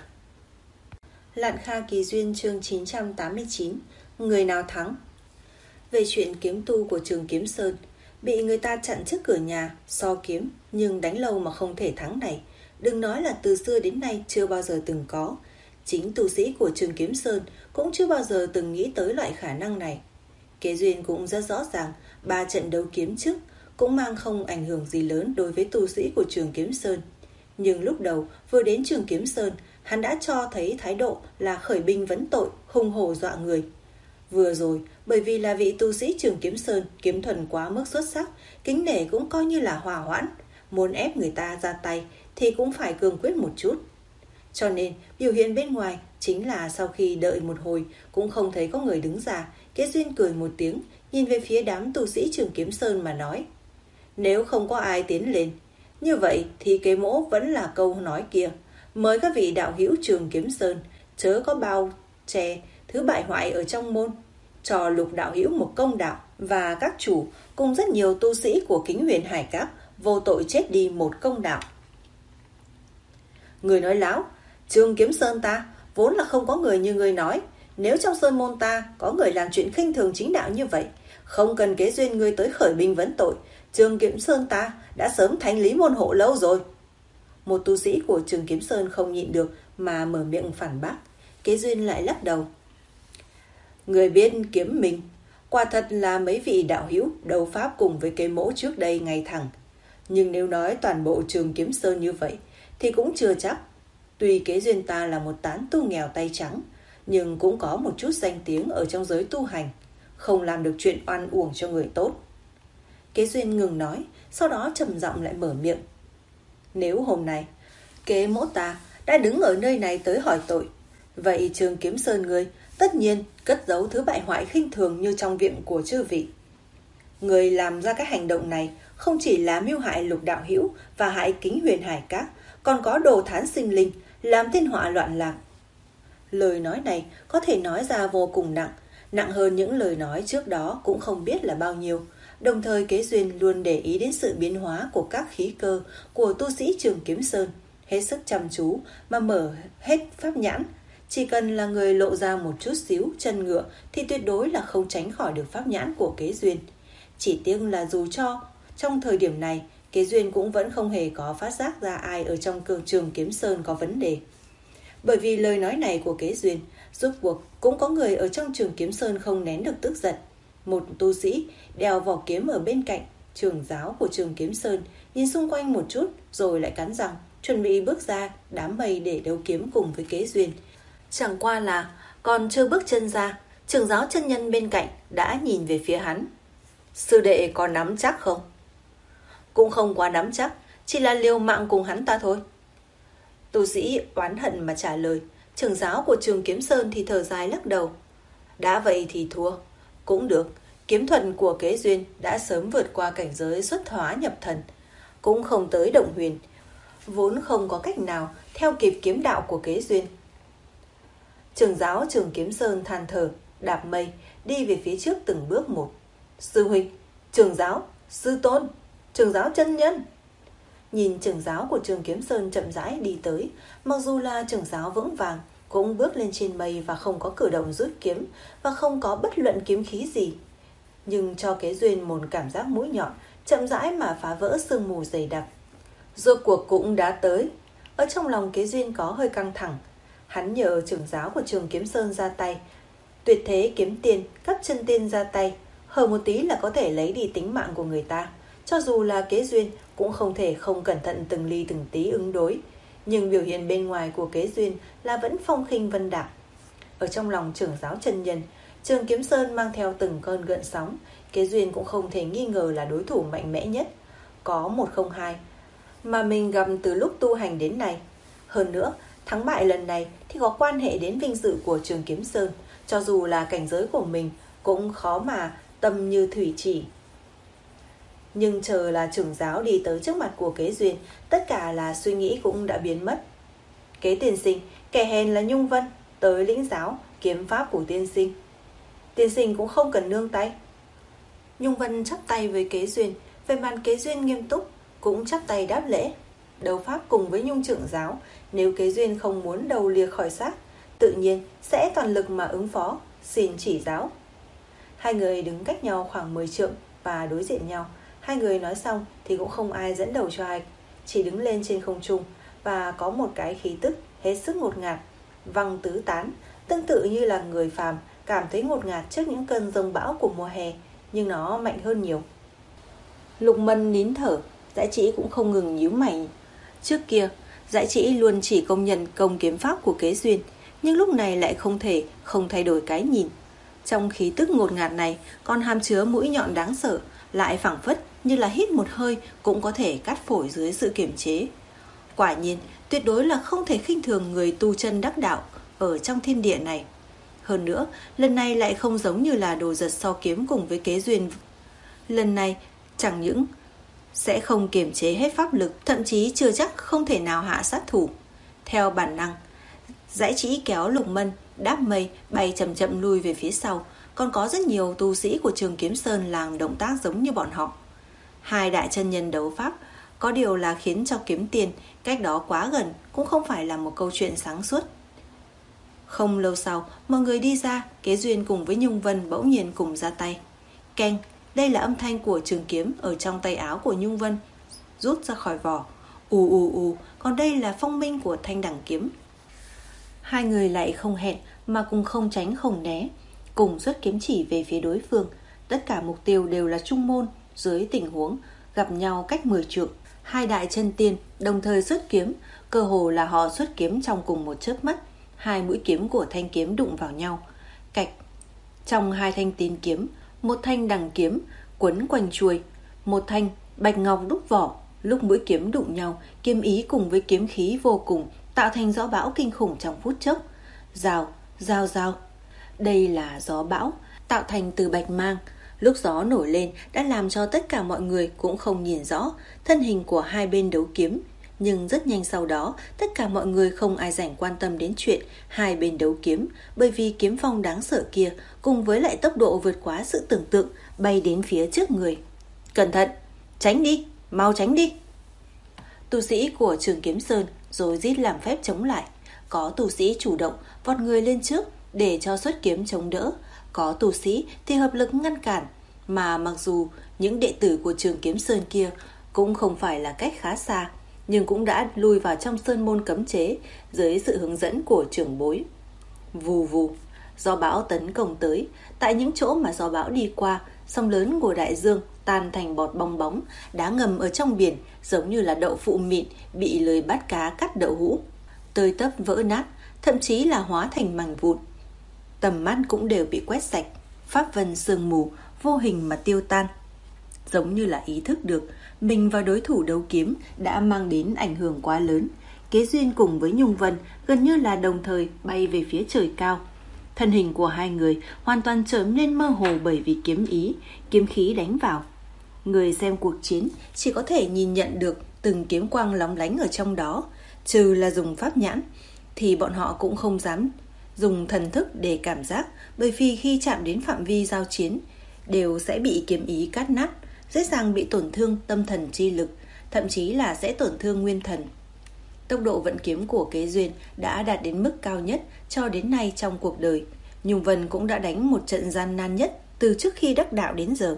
Lạn Kha Kỳ Duyên chương chín trăm tám mươi chín. Người nào thắng? Về chuyện kiếm tu của Trường Kiếm Sơn bị người ta chặn trước cửa nhà so kiếm, nhưng đánh lâu mà không thể thắng này, đừng nói là từ xưa đến nay chưa bao giờ từng có. Chính tu sĩ của Trường Kiếm Sơn cũng chưa bao giờ từng nghĩ tới loại khả năng này. Kế Duyên cũng rất rõ ràng, ba trận đấu kiếm trước cũng mang không ảnh hưởng gì lớn đối với tu sĩ của Trường Kiếm Sơn. Nhưng lúc đầu vừa đến Trường Kiếm Sơn, hắn đã cho thấy thái độ là khởi binh vấn tội, hùng hổ dọa người. Vừa rồi, bởi vì là vị tu sĩ Trường Kiếm Sơn kiếm thuần quá mức xuất sắc, kính nể cũng coi như là hòa hoãn, muốn ép người ta ra tay thì cũng phải cương quyết một chút. Cho nên biểu hiện bên ngoài chính là sau khi đợi một hồi cũng không thấy có người đứng ra, Kế Duyên cười một tiếng, nhìn về phía đám tu sĩ Trường Kiếm Sơn mà nói: nếu không có ai tiến lên, như vậy thì Kế Mỗ vẫn là câu nói kia, mời các vị đạo hữu Trường Kiếm Sơn chớ có bao che thứ bại hoại ở trong môn, cho Lục đạo hữu một công đạo, và các chủ cùng rất nhiều tu sĩ của Kính Huyền Hải Các vô tội chết đi một công đạo. Người nói láo, Trường Kiếm Sơn ta vốn là không có người như người nói. Nếu trong sơn môn ta có người làm chuyện khinh thường chính đạo như vậy, không cần Kế Duyên ngươi tới khởi binh vấn tội, Trường Kiếm Sơn ta đã sớm thánh lý môn hộ lâu rồi. Một tu sĩ của Trường Kiếm Sơn không nhịn được mà mở miệng phản bác. Kế Duyên lại lắc đầu: người biết kiếm mình, quả thật là mấy vị đạo hữu đấu pháp cùng với Kế Mỗ trước đây ngay thẳng. Nhưng nếu nói toàn bộ Trường Kiếm Sơn như vậy thì cũng chưa chắc. Tuy Kế Duyên ta là một tán tu nghèo tay trắng, nhưng cũng có một chút danh tiếng ở trong giới tu hành, không làm được chuyện oan uổng cho người tốt. Kế Duyên ngừng nói, sau đó trầm giọng lại mở miệng: nếu hôm nay Kế Mỗ ta đã đứng ở nơi này tới hỏi tội, vậy Trường Kiếm Sơn ngươi tất nhiên cất giấu thứ bại hoại khinh thường như trong viện của chư vị. Người làm ra cái hành động này không chỉ là mưu hại Lục đạo hữu và hại Kính Huyền Hải Các, còn có đồ thán sinh linh, làm thiên họa loạn lạc. Lời nói này có thể nói ra vô cùng nặng, nặng hơn những lời nói trước đó cũng không biết là bao nhiêu. Đồng thời Kế Duyên luôn để ý đến sự biến hóa của các khí cơ của tu sĩ Trường Kiếm Sơn, hết sức chăm chú mà mở hết pháp nhãn. Chỉ cần là người lộ ra một chút xíu chân ngựa thì tuyệt đối là không tránh khỏi được pháp nhãn của Kế Duyên. Chỉ tiếc là dù cho trong thời điểm này, Kế Duyên cũng vẫn không hề có phát giác ra ai ở trong cơ Trường Kiếm Sơn có vấn đề. Bởi vì lời nói này của Kế Duyên, rốt cuộc cũng có người ở trong Trường Kiếm Sơn không nén được tức giận. Một tu sĩ đeo vỏ kiếm ở bên cạnh trưởng giáo của Trường Kiếm Sơn, nhìn xung quanh một chút rồi lại cắn răng, chuẩn bị bước ra đám mây để đấu kiếm cùng với Kế Duyên. Chẳng qua là còn chưa bước chân ra, trưởng giáo chân nhân bên cạnh đã nhìn về phía hắn. Sư đệ có nắm chắc không? Cũng không quá nắm chắc, chỉ là liều mạng cùng hắn ta thôi. Tu sĩ oán hận mà trả lời. Trưởng giáo của Trường Kiếm Sơn thì thở dài lắc đầu. Đã vậy thì thua. Cũng được, kiếm thuật của Kế Duyên đã sớm vượt qua cảnh giới xuất hóa nhập thần, cũng không tới động huyền, vốn không có cách nào theo kịp kiếm đạo của Kế Duyên. Trưởng giáo Trường Kiếm Sơn than thở, đạp mây đi về phía trước từng bước một. Sư huynh, trưởng giáo, sư tôn, trưởng giáo chân nhân. Nhìn trưởng giáo của Trường Kiếm Sơn chậm rãi đi tới, mặc dù là trưởng giáo vững vàng, cũng bước lên trên mây và không có cử động rút kiếm và không có bất luận kiếm khí gì, nhưng cho Kế Duyên một cảm giác mũi nhọn, chậm rãi mà phá vỡ sương mù dày đặc. Rốt cuộc cũng đã tới. Ở trong lòng Kế Duyên có hơi căng thẳng. Hắn nhờ trưởng giáo của Trường Kiếm Sơn ra tay, tuyệt thế kiếm tiên, cấp chân tiên ra tay, hở một tí là có thể lấy đi tính mạng của người ta. Cho dù là Kế Duyên cũng không thể không cẩn thận từng ly từng tí ứng đối, nhưng biểu hiện bên ngoài của Kế Duyên là vẫn phong khinh vân đạm. Ở trong lòng trưởng giáo chân nhân, Trường Kiếm Sơn mang theo từng cơn gợn sóng. Kế Duyên cũng không thể nghi ngờ là đối thủ mạnh mẽ nhất, có một không hai mà mình gặp từ lúc tu hành đến nay. Hơn nữa, thắng bại lần này thì có quan hệ đến vinh dự của Trường Kiếm Sơn. Cho dù là cảnh giới của mình cũng khó mà tâm như thủy chỉ. Nhưng chờ là trưởng giáo đi tới trước mặt của Kế Duyên, tất cả là suy nghĩ cũng đã biến mất. Kế tiên sinh, kẻ hèn là Nhung Vân, tới lĩnh giáo kiếm pháp của tiên sinh. Tiên sinh cũng không cần nương tay. Nhung Vân chắp tay với Kế Duyên, về mặt Kế Duyên nghiêm túc, cũng chắp tay đáp lễ. Đấu pháp cùng với Nhung trưởng giáo, nếu Kế Duyên không muốn đầu lìa khỏi xác, tự nhiên sẽ toàn lực mà ứng phó, xin chỉ giáo. Hai người đứng cách nhau khoảng mười trượng và đối diện nhau. Hai người nói xong thì cũng không ai dẫn đầu cho ai, chỉ đứng lên trên không trung và có một cái khí tức hết sức ngột ngạt, văng tứ tán, tương tự như là người phàm cảm thấy ngột ngạt trước những cơn giông bão của mùa hè, nhưng nó mạnh hơn nhiều. Lục Mân nín thở, Dãi Trĩ cũng không ngừng nhíu mày. Trước kia, Dãi Trĩ luôn chỉ công nhận công kiếm pháp của Kế Duyên, nhưng lúc này lại không thể không thay đổi cái nhìn. Trong khí tức ngột ngạt này còn hàm chứa mũi nhọn đáng sợ, lại phảng phất như là hít một hơi cũng có thể cắt phổi dưới sự kiềm chế. Quả nhiên, tuyệt đối là không thể khinh thường người tu chân đắc đạo ở trong thiên địa này. Hơn nữa, lần này lại không giống như là đồ giật so kiếm cùng với Kế Duyên. Lần này chẳng những sẽ không kiềm chế hết pháp lực, thậm chí chưa chắc không thể nào hạ sát thủ. Theo bản năng, Dãi Trĩ kéo Lục Mân đáp mây bay chậm chậm lui về phía sau. Còn có rất nhiều tu sĩ của Trường Kiếm Sơn làm động tác giống như bọn họ. Hai đại chân nhân đấu pháp, có điều là khiến cho kiếm tiền cách đó quá gần cũng không phải là một câu chuyện sáng suốt. Không lâu sau, mọi người đi ra, Kế Duyên cùng với Nhung Vân bỗng nhiên cùng ra tay. Keng, đây là âm thanh của trường kiếm ở trong tay áo của Nhung Vân rút ra khỏi vỏ. Ù ù ù, còn đây là phong minh của thanh đẳng kiếm. Hai người lại không hẹn mà cùng không tránh không né, cùng xuất kiếm chỉ về phía đối phương. Tất cả mục tiêu đều là trung môn. Dưới tình huống gặp nhau cách mười trượng, hai đại chân tiên đồng thời xuất kiếm, cơ hồ là họ xuất kiếm trong cùng một chớp mắt. Hai mũi kiếm của thanh kiếm đụng vào nhau. Cạch. Trong hai thanh tiên kiếm, một thanh đằng kiếm quấn quanh chuôi, một thanh bạch ngọc đúc vỏ. Lúc mũi kiếm đụng nhau, kiếm ý cùng với kiếm khí vô cùng, tạo thành gió bão kinh khủng trong phút chốc. Rào, rào rào. Đây là gió bão tạo thành từ bạch mang. Lúc gió nổi lên đã làm cho tất cả mọi người cũng không nhìn rõ thân hình của hai bên đấu kiếm, Nhưng rất nhanh sau đó, tất cả mọi người không ai rảnh quan tâm đến chuyện hai bên đấu kiếm, bởi vì kiếm phong đáng sợ kia cùng với lại tốc độ vượt quá sự tưởng tượng bay đến phía trước người. Cẩn thận, tránh đi, mau tránh đi. Tu sĩ của Trường Kiếm Sơn rồi rít làm phép chống lại. Có tu sĩ chủ động vọt người lên trước để cho xuất kiếm chống đỡ, có tu sĩ thì hợp lực ngăn cản. Mà mặc dù những đệ tử của Trường Kiếm Sơn kia cũng không phải là cách khá xa, nhưng cũng đã lui vào trong sơn môn cấm chế dưới sự hướng dẫn của trưởng bối. Vù vù, gió bão tấn công tới. Tại những chỗ mà gió bão đi qua, sóng lớn của đại dương tan thành bọt bong bóng, đá ngầm ở trong biển giống như là đậu phụ mịn bị lưới bắt cá cắt đậu hũ, tơi tấp vỡ nát, thậm chí là hóa thành mảnh vụn. Tầm mắt cũng đều bị quét sạch, pháp vân sương mù vô hình mà tiêu tan. Giống như là ý thức được mình và đối thủ đấu kiếm đã mang đến ảnh hưởng quá lớn. Kế Duyên cùng với Nhung Vân gần như là đồng thời bay về phía trời cao. Thân hình của hai người hoàn toàn trở nên mơ hồ bởi vì kiếm ý, kiếm khí đánh vào. Người xem cuộc chiến chỉ có thể nhìn nhận được từng kiếm quang lóng lánh ở trong đó. Trừ là dùng pháp nhãn thì bọn họ cũng không dám dùng thần thức để cảm giác, bởi vì khi chạm đến phạm vi giao chiến đều sẽ bị kiếm ý cắt nát, dễ dàng bị tổn thương tâm thần chi lực, thậm chí là sẽ tổn thương nguyên thần. Tốc độ vận kiếm của Kế Duyên đã đạt đến mức cao nhất cho đến nay trong cuộc đời. Nhung Vân cũng đã đánh một trận gian nan nhất từ trước khi đắc đạo đến giờ.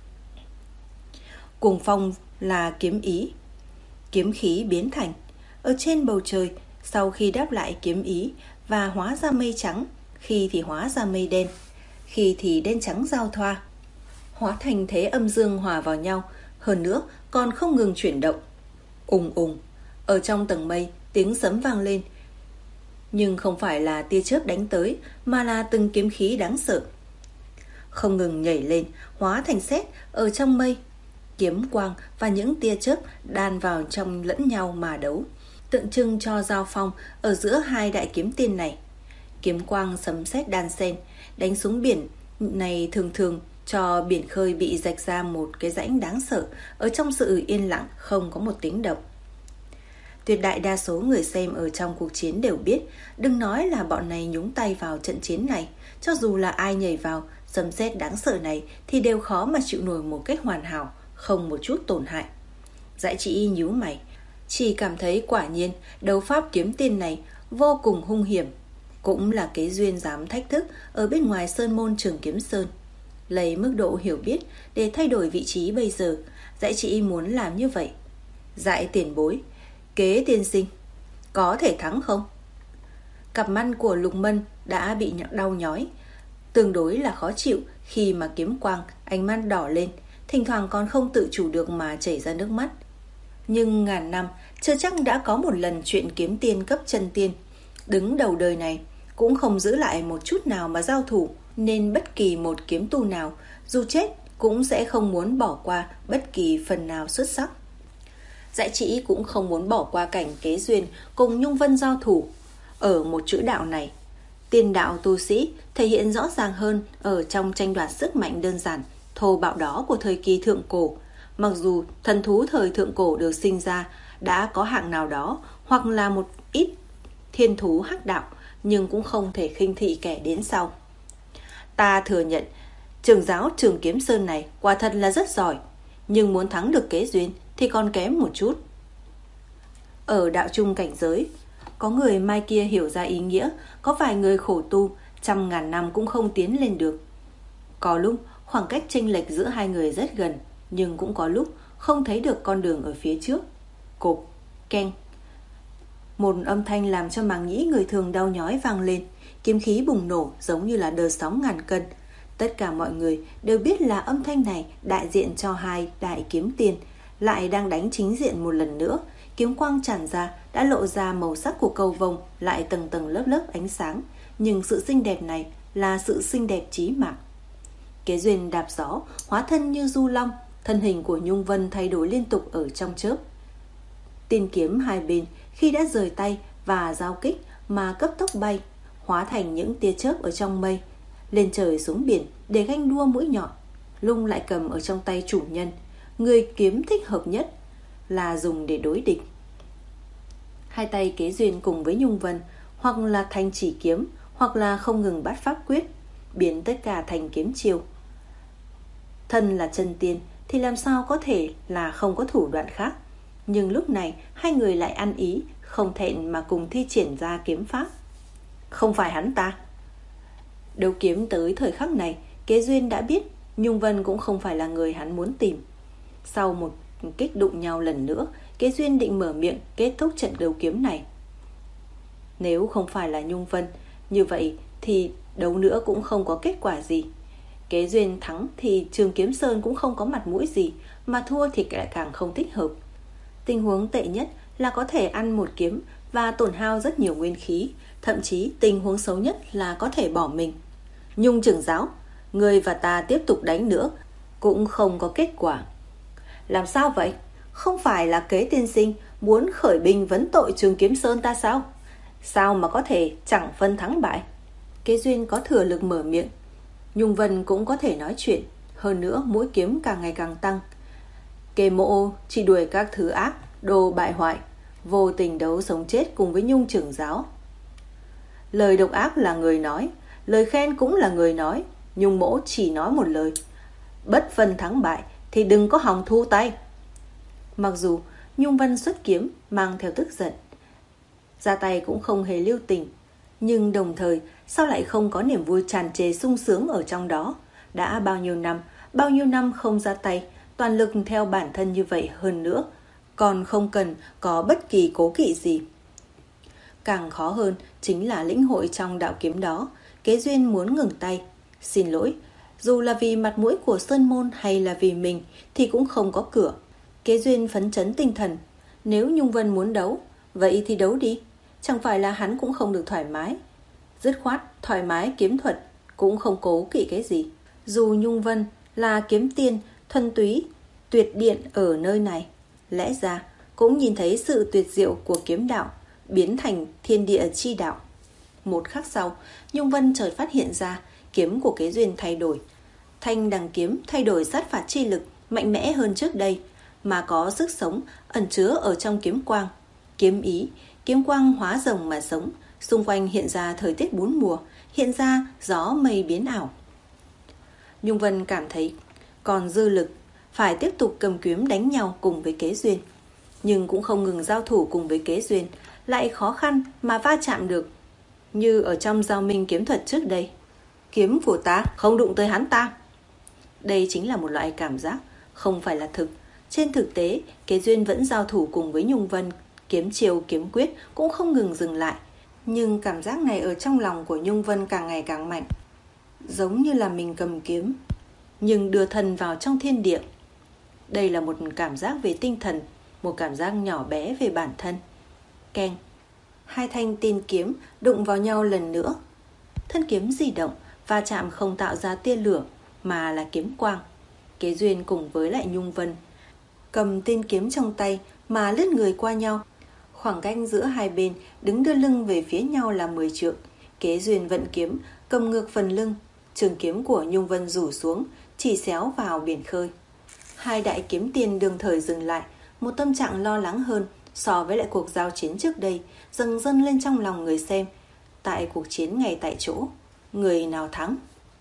Cuồng phong là kiếm ý, kiếm khí biến thành. Ở trên bầu trời, sau khi đáp lại kiếm ý và hóa ra mây trắng, khi thì hóa ra mây đen, khi thì đen trắng giao thoa, hóa thành thế âm dương hòa vào nhau, hơn nữa còn không ngừng chuyển động. Ùng ùng, ở trong tầng mây tiếng sấm vang lên, nhưng không phải là tia chớp đánh tới, mà là từng kiếm khí đáng sợ không ngừng nhảy lên, hóa thành sét ở trong mây. Kiếm quang và những tia chớp đan vào trong lẫn nhau mà đấu, tượng trưng cho giao phong ở giữa hai đại kiếm tiên này. Kiếm quang sấm sét đan xen đánh xuống biển này thường thường cho biển khơi bị rạch ra một cái rãnh đáng sợ, ở trong sự yên lặng không có một tiếng động. Tuyệt đại đa số người xem ở trong cuộc chiến đều biết, đừng nói là bọn này nhúng tay vào trận chiến này, cho dù là ai nhảy vào sấm sét đáng sợ này thì đều khó mà chịu nổi một cách hoàn hảo, không một chút tổn hại. Dại Chỉ Y nhíu mày, chỉ cảm thấy quả nhiên đấu pháp kiếm tiên này vô cùng hung hiểm. Cũng là Kế Duyên dám thách thức ở bên ngoài sơn môn Trường Kiếm Sơn. Lấy mức độ hiểu biết để thay đổi vị trí bây giờ, Dại Chỉ Y muốn làm như vậy. Dại tiền bối, Kế tiên sinh, có thể thắng không? Cặp mắt của Lục Mân đã bị đau nhói, tương đối là khó chịu khi mà kiếm quang, ánh mắt đỏ lên, thỉnh thoảng còn không tự chủ được mà chảy ra nước mắt. Nhưng ngàn năm chưa chắc đã có một lần chuyện kiếm tiên cấp chân tiên đứng đầu đời này cũng không giữ lại một chút nào mà giao thủ, nên bất kỳ một kiếm tu nào dù chết cũng sẽ không muốn bỏ qua bất kỳ phần nào xuất sắc. Dại Chỉ cũng không muốn bỏ qua cảnh Kế Duyên cùng Nhung Vân giao thủ. Ở một chữ đạo này, tiên đạo tu sĩ thể hiện rõ ràng hơn ở trong tranh đoạt sức mạnh đơn giản, thô bạo đó của thời kỳ thượng cổ. Mặc dù thần thú thời thượng cổ được sinh ra đã có hạng nào đó, hoặc là một ít thiên thú hắc đạo, nhưng cũng không thể khinh thị kẻ đến sau. Ta thừa nhận trưởng giáo Trường Kiếm Sơn này quả thật là rất giỏi, nhưng muốn thắng được Kế Duyên thì còn kém một chút. Ở đạo trung cảnh giới, có người mai kia hiểu ra ý nghĩa, có vài người khổ tu trăm ngàn năm cũng không tiến lên được. Có lúc khoảng cách chênh lệch giữa hai người rất gần, nhưng cũng có lúc không thấy được con đường ở phía trước. Cộp, keng, một âm thanh làm cho màng nhĩ người thường đau nhói vang lên. Kiếm khí bùng nổ giống như là đợt sóng ngàn cân. Tất cả mọi người đều biết là âm thanh này đại diện cho hai đại kiếm tiên lại đang đánh chính diện một lần nữa. Kiếm quang tràn ra đã lộ ra màu sắc của cầu vồng, lại tầng tầng lớp lớp ánh sáng. Nhưng sự xinh đẹp này là sự xinh đẹp chí mạng. Kế Duyên đạp gió, hóa thân như du long, thân hình của Nhung Vân thay đổi liên tục ở trong chớp. Tiên kiếm hai bên khi đã rời tay và giao kích mà cấp tốc bay, hóa thành những tia chớp ở trong mây, lên trời xuống biển để ganh đua mũi nhọn. Lung lại cầm ở trong tay chủ nhân, người kiếm thích hợp nhất là dùng để đối địch. Hai tay Kế Duyên cùng với Nhung Vân hoặc là thành chỉ kiếm, hoặc là không ngừng bắt pháp quyết, biến tất cả thành kiếm chiêu. Thân là chân tiên thì làm sao có thể là không có thủ đoạn khác. Nhưng lúc này hai người lại ăn ý, không thẹn mà cùng thi triển ra kiếm pháp. Không phải hắn ta. Đấu kiếm tới thời khắc này, Kế Duyên đã biết Nhung Vân cũng không phải là người hắn muốn tìm. Sau một kích đụng nhau lần nữa, Kế Duyên định mở miệng kết thúc trận đấu kiếm này. Nếu không phải là Nhung Vân, như vậy thì đấu nữa cũng không có kết quả gì. Kế Duyên thắng thì Trường Kiếm Sơn cũng không có mặt mũi gì, mà thua thì lại càng không thích hợp. Tình huống tệ nhất là có thể ăn một kiếm và tổn hao rất nhiều nguyên khí, thậm chí tình huống xấu nhất là có thể bỏ mình. Nhung trưởng giáo, người và ta tiếp tục đánh nữa cũng không có kết quả. Làm sao vậy? Không phải là Kế tiên sinh muốn khởi binh vấn tội Trường Kiếm Sơn ta sao? Sao mà có thể chẳng phân thắng bại? Kế Duyên có thừa lực mở miệng. Nhung Vân cũng có thể nói chuyện, hơn nữa mũi kiếm càng ngày càng tăng. Kề Mộ chỉ đuổi các thứ ác, đồ bại hoại, vô tình đấu sống chết cùng với Nhung trưởng giáo. Lời độc ác là người nói, lời khen cũng là người nói. Nhung Mỗ chỉ nói một lời: bất phân thắng bại thì đừng có hòng thu tay. Mặc dù Nhung Vân xuất kiếm mang theo tức giận, ra tay cũng không hề lưu tình, nhưng đồng thời sao lại không có niềm vui tràn trề sung sướng ở trong đó. Đã bao nhiêu năm, bao nhiêu năm không ra tay, toàn lực theo bản thân như vậy, hơn nữa còn không cần có bất kỳ cố kỵ gì. Càng khó hơn chính là lĩnh hội trong đạo kiếm đó. Kế Duyên muốn ngừng tay. Xin lỗi, dù là vì mặt mũi của Sơn Môn hay là vì mình thì cũng không có cửa. Kế Duyên phấn chấn tinh thần. Nếu Nhung Vân muốn đấu, vậy thì đấu đi. Chẳng phải là hắn cũng không được thoải mái. Dứt khoát, thoải mái kiếm thuật, cũng không cố kỵ cái gì. Dù Nhung Vân là kiếm tiên, thuần túy, tuyệt điện ở nơi này, lẽ ra cũng nhìn thấy sự tuyệt diệu của kiếm đạo, biến thành thiên địa chi đạo. Một khắc sau, Nhung Vân chợt phát hiện ra kiếm của Kế Duyên thay đổi. Thanh đằng kiếm thay đổi sát phạt chi lực, mạnh mẽ hơn trước đây, mà có sức sống ẩn chứa ở trong kiếm quang. Kiếm ý, kiếm quang hóa rồng mà sống, xung quanh hiện ra thời tiết bốn mùa, hiện ra gió mây biến ảo. Nhung Vân cảm thấy còn dư lực, phải tiếp tục cầm kiếm đánh nhau cùng với Kế Duyên. Nhưng cũng không ngừng giao thủ cùng với Kế Duyên, lại khó khăn mà va chạm được, như ở trong giao minh kiếm thuật trước đây. Kiếm của ta không đụng tới hắn ta. Đây chính là một loại cảm giác, không phải là thực. Trên thực tế, Kế Duyên vẫn giao thủ cùng với Nhung Vân, kiếm chiêu kiếm quyết cũng không ngừng dừng lại. Nhưng cảm giác này ở trong lòng của Nhung Vân càng ngày càng mạnh, giống như là mình cầm kiếm nhưng đưa thân vào trong thiên địa. Đây là một cảm giác về tinh thần, một cảm giác nhỏ bé về bản thân. Keng, hai thanh tiên kiếm đụng vào nhau lần nữa. Thân kiếm di động, va chạm không tạo ra tia lửa mà là kiếm quang. Kế Duyên cùng với lại Nhung Vân cầm tiên kiếm trong tay mà lướt người qua nhau. Khoảng cách giữa hai bên đứng đưa lưng về phía nhau là mười trượng. Kế Duyên vận kiếm cầm ngược phần lưng, trường kiếm của Nhung Vân rủ xuống, chỉ xéo vào biển khơi. Hai đại kiếm tiên đương thời dừng lại, một tâm trạng lo lắng hơn so với lại cuộc giao chiến trước đây dâng dâng lên trong lòng người xem. Tại cuộc chiến ngay tại chỗ, người nào thắng?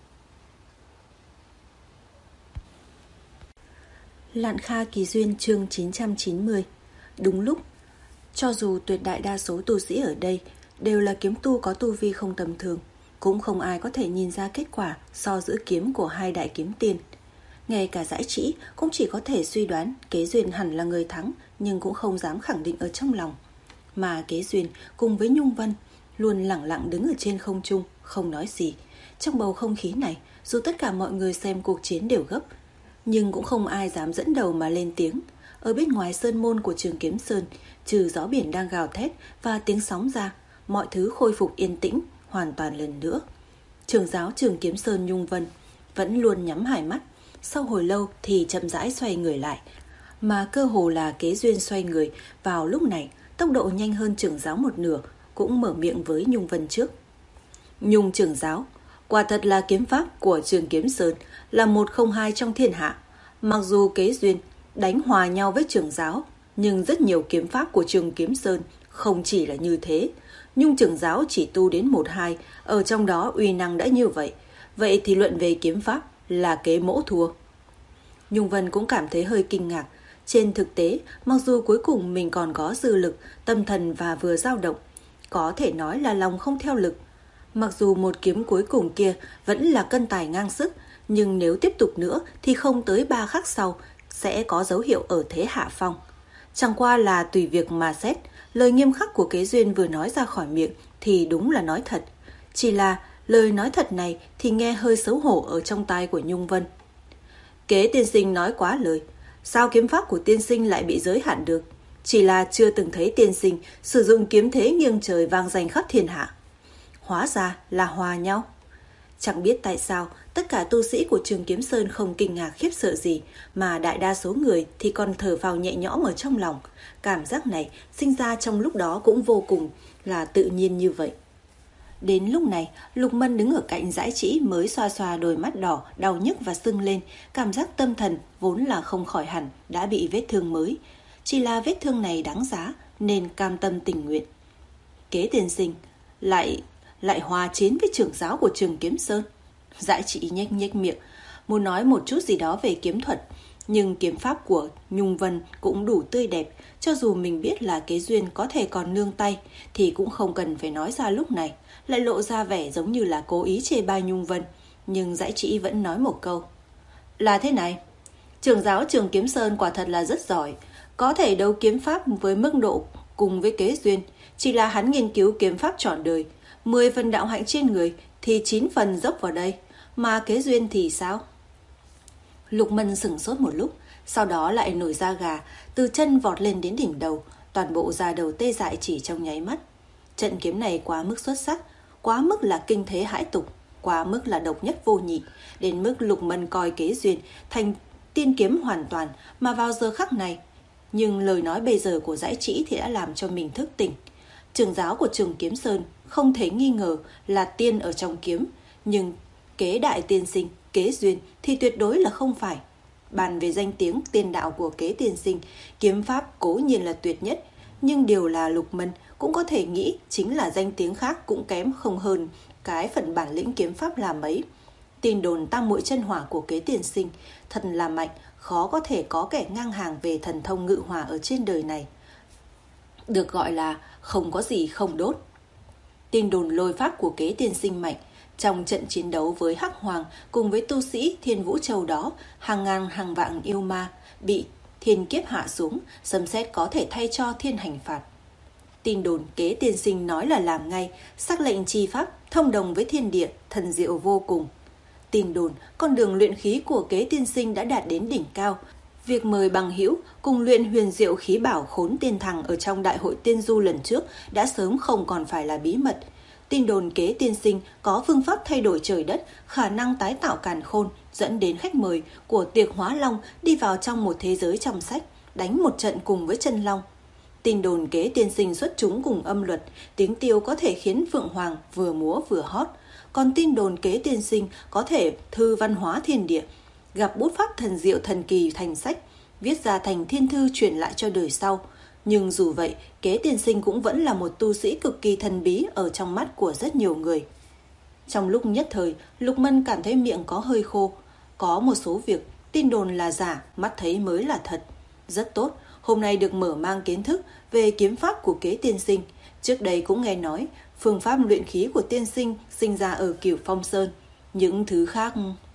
Lạn Kha Kỳ Duyên chương chín trăm chín mươi. Đúng lúc. Cho dù tuyệt đại đa số tu sĩ ở đây đều là kiếm tu có tu vi không tầm thường, cũng không ai có thể nhìn ra kết quả so giữa kiếm của hai đại kiếm tiên. Ngay cả giải trí cũng chỉ có thể suy đoán Kế Duyên hẳn là người thắng, nhưng cũng không dám khẳng định ở trong lòng. Mà Kế Duyên cùng với Nhung Vân luôn lẳng lặng đứng ở trên không trung, không nói gì. Trong bầu không khí này, dù tất cả mọi người xem cuộc chiến đều gấp, nhưng cũng không ai dám dẫn đầu mà lên tiếng. Ở bên ngoài sơn môn của Trường Kiếm Sơn, trừ gió biển đang gào thét và tiếng sóng ra, mọi thứ khôi phục yên tĩnh hoàn toàn lần nữa. Trưởng giáo Trường Kiếm Sơn Nhung Vân vẫn luôn nhắm hai mắt, sau hồi lâu thì chậm rãi xoay người lại, mà cơ hồ là Kế Duyên xoay người vào lúc này tốc độ nhanh hơn trưởng giáo một nửa, cũng mở miệng với Nhung Vân trước. Nhung trưởng giáo, quả thật là kiếm pháp của Trường Kiếm Sơn là một không hai trong thiên hạ. Mặc dù Kế Duyên đánh hòa nhau với trưởng giáo, nhưng rất nhiều kiếm pháp của Trường Kiếm Sơn Không chỉ là như thế, Nhung trưởng giáo chỉ tu đến một hai, ở trong đó uy năng đã như vậy. Vậy thì luận về kiếm pháp là kế mẫu thua. Nhung Vân cũng cảm thấy hơi kinh ngạc. Trên thực tế, mặc dù cuối cùng mình còn có dư lực, tâm thần và vừa dao động, có thể nói là lòng không theo lực. Mặc dù một kiếm cuối cùng kia vẫn là cân tài ngang sức, nhưng nếu tiếp tục nữa thì không tới ba khắc sau sẽ có dấu hiệu ở thế hạ phong. Chẳng qua là tùy việc mà xét, lời nghiêm khắc của Kế Duyên vừa nói ra khỏi miệng thì đúng là nói thật. Chỉ là lời nói thật này thì nghe hơi xấu hổ ở trong tai của Nhung Vân. Kế tiên sinh nói quá lời. Sao kiếm pháp của tiên sinh lại bị giới hạn được? Chỉ là chưa từng thấy tiên sinh sử dụng kiếm thế nghiêng trời vang danh khắp thiên hạ. Hóa ra là hòa nhau. Chẳng biết tại sao tất cả tu sĩ của Trường Kiếm Sơn không kinh ngạc khiếp sợ gì, mà đại đa số người thì còn thở phào nhẹ nhõm ở trong lòng. Cảm giác này sinh ra trong lúc đó cũng vô cùng là tự nhiên như vậy. Đến lúc này, Lục Mân đứng ở cạnh Dãi Trĩ mới xoa xoa đôi mắt đỏ, đau nhức và sưng lên. Cảm giác tâm thần vốn là không khỏi hẳn, đã bị vết thương mới. Chỉ là vết thương này đáng giá nên cam tâm tình nguyện. Kế tiên sinh lại lại hòa chiến với trưởng giáo của Trường Kiếm Sơn. Dãi Trĩ nhếch nhếch miệng, muốn nói một chút gì đó về kiếm thuật, nhưng kiếm pháp của Nhung Vân cũng đủ tươi đẹp. Cho dù mình biết là Kế Duyên có thể còn nương tay thì cũng không cần phải nói ra lúc này, lại lộ ra vẻ giống như là cố ý chê bai Nhung Vân. Nhưng Dãi Trĩ vẫn nói một câu: là thế này, trưởng giáo Trường Kiếm Sơn quả thật là rất giỏi, có thể đấu kiếm pháp với mức độ cùng với Kế Duyên. Chỉ là hắn nghiên cứu kiếm pháp trọn đời, mười phần đạo hạnh trên người thì chín phần dốc vào đây, mà Kế Duyên thì sao? Lục Mân sửng sốt một lúc, sau đó lại nổi da gà, từ chân vọt lên đến đỉnh đầu, toàn bộ da đầu tê dại chỉ trong nháy mắt. Trận kiếm này quá mức xuất sắc, quá mức là kinh thế hãi tục, quá mức là độc nhất vô nhị, đến mức Lục Mân coi Kế Duyên thành tiên kiếm hoàn toàn mà vào giờ khắc này. Nhưng lời nói bây giờ của Dãi Trĩ thì đã làm cho mình thức tỉnh. Trưởng giáo của Trường Kiếm Sơn không thể nghi ngờ là tiên ở trong kiếm, nhưng Kế đại tiên sinh Kế Duyên thì tuyệt đối là không phải. Bàn về danh tiếng tiên đạo của Kế tiên sinh, kiếm pháp cố nhiên là tuyệt nhất, nhưng điều là Lục Mân cũng có thể nghĩ chính là danh tiếng khác cũng kém không hơn cái phần bản lĩnh kiếm pháp là mấy. Tin đồn tam muội chân hỏa của Kế tiên sinh thật là mạnh, khó có thể có kẻ ngang hàng về thần thông ngự hỏa ở trên đời này. Được gọi là không có gì không đốt. Tin đồn lôi pháp của Kế tiên sinh mạnh. Trong trận chiến đấu với Hắc Hoàng cùng với tu sĩ Thiên Vũ Châu đó, hàng ngàn hàng vạn yêu ma bị thiên kiếp hạ xuống, sấm sét có thể thay cho thiên hành phạt. Tin đồn Kế tiên sinh nói là làm ngay, sắc lệnh chi pháp thông đồng với thiên địa, thần diệu vô cùng. Tin đồn con đường luyện khí của Kế tiên sinh đã đạt đến đỉnh cao. Việc mời bằng hữu cùng luyện huyền diệu khí bảo Khốn Tiên Thằng ở trong đại hội tiên du lần trước đã sớm không còn phải là bí mật. Tin đồn Kế tiên sinh có phương pháp thay đổi trời đất, khả năng tái tạo càn khôn, dẫn đến khách mời của tiệc Hóa Long đi vào trong một thế giới trong sách, đánh một trận cùng với chân long. Tin đồn Kế tiên sinh xuất chúng cùng âm luật, tiếng tiêu có thể khiến Phượng Hoàng vừa múa vừa hót. Còn tin đồn Kế tiên sinh có thể thư văn hóa thiên địa, gặp bút pháp thần diệu thần kỳ thành sách, viết ra thành thiên thư truyền lại cho đời sau. Nhưng dù vậy, Kế tiên sinh cũng vẫn là một tu sĩ cực kỳ thần bí ở trong mắt của rất nhiều người. Trong lúc nhất thời, Lục Mân cảm thấy miệng có hơi khô. Có một số việc, tin đồn là giả, mắt thấy mới là thật. Rất tốt, hôm nay được mở mang kiến thức về kiếm pháp của Kế tiên sinh. Trước đây cũng nghe nói, phương pháp luyện khí của tiên sinh sinh ra ở Cửu Phong Sơn. Những thứ khác...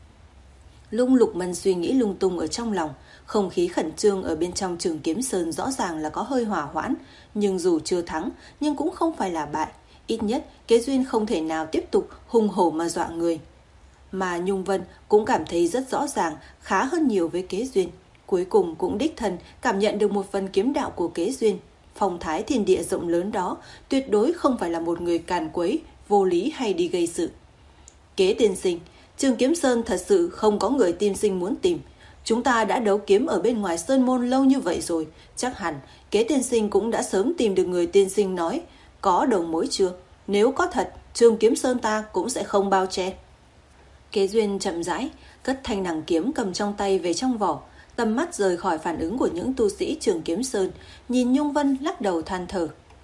Lúc Lục Mân suy nghĩ lung tung ở trong lòng, không khí khẩn trương ở bên trong Trường Kiếm Sơn rõ ràng là có hơi hỏa hoãn, nhưng dù chưa thắng, nhưng cũng không phải là bại. Ít nhất, Kế Duyên không thể nào tiếp tục hùng hổ mà dọa người. Mà Nhung Vân cũng cảm thấy rất rõ ràng, khá hơn nhiều với Kế Duyên. Cuối cùng cũng đích thân cảm nhận được một phần kiếm đạo của Kế Duyên. Phong thái thiên địa rộng lớn đó tuyệt đối không phải là một người càn quấy, vô lý hay đi gây sự. Kế tiên sinh, Trường Kiếm Sơn thật sự không có người tiên sinh muốn tìm. Chúng ta đã đấu kiếm ở bên ngoài sơn môn lâu như vậy rồi, chắc hẳn Kế tiên sinh cũng đã sớm tìm được người tiên sinh nói. Có đầu mối chưa? Nếu có thật, Trường Kiếm Sơn ta cũng sẽ không bao che. Kế Duyên chậm rãi cất thanh đằng kiếm cầm trong tay về trong vỏ, tầm mắt rời khỏi phản ứng của những tu sĩ Trường Kiếm Sơn, nhìn Nhung Vân lắc đầu than thở.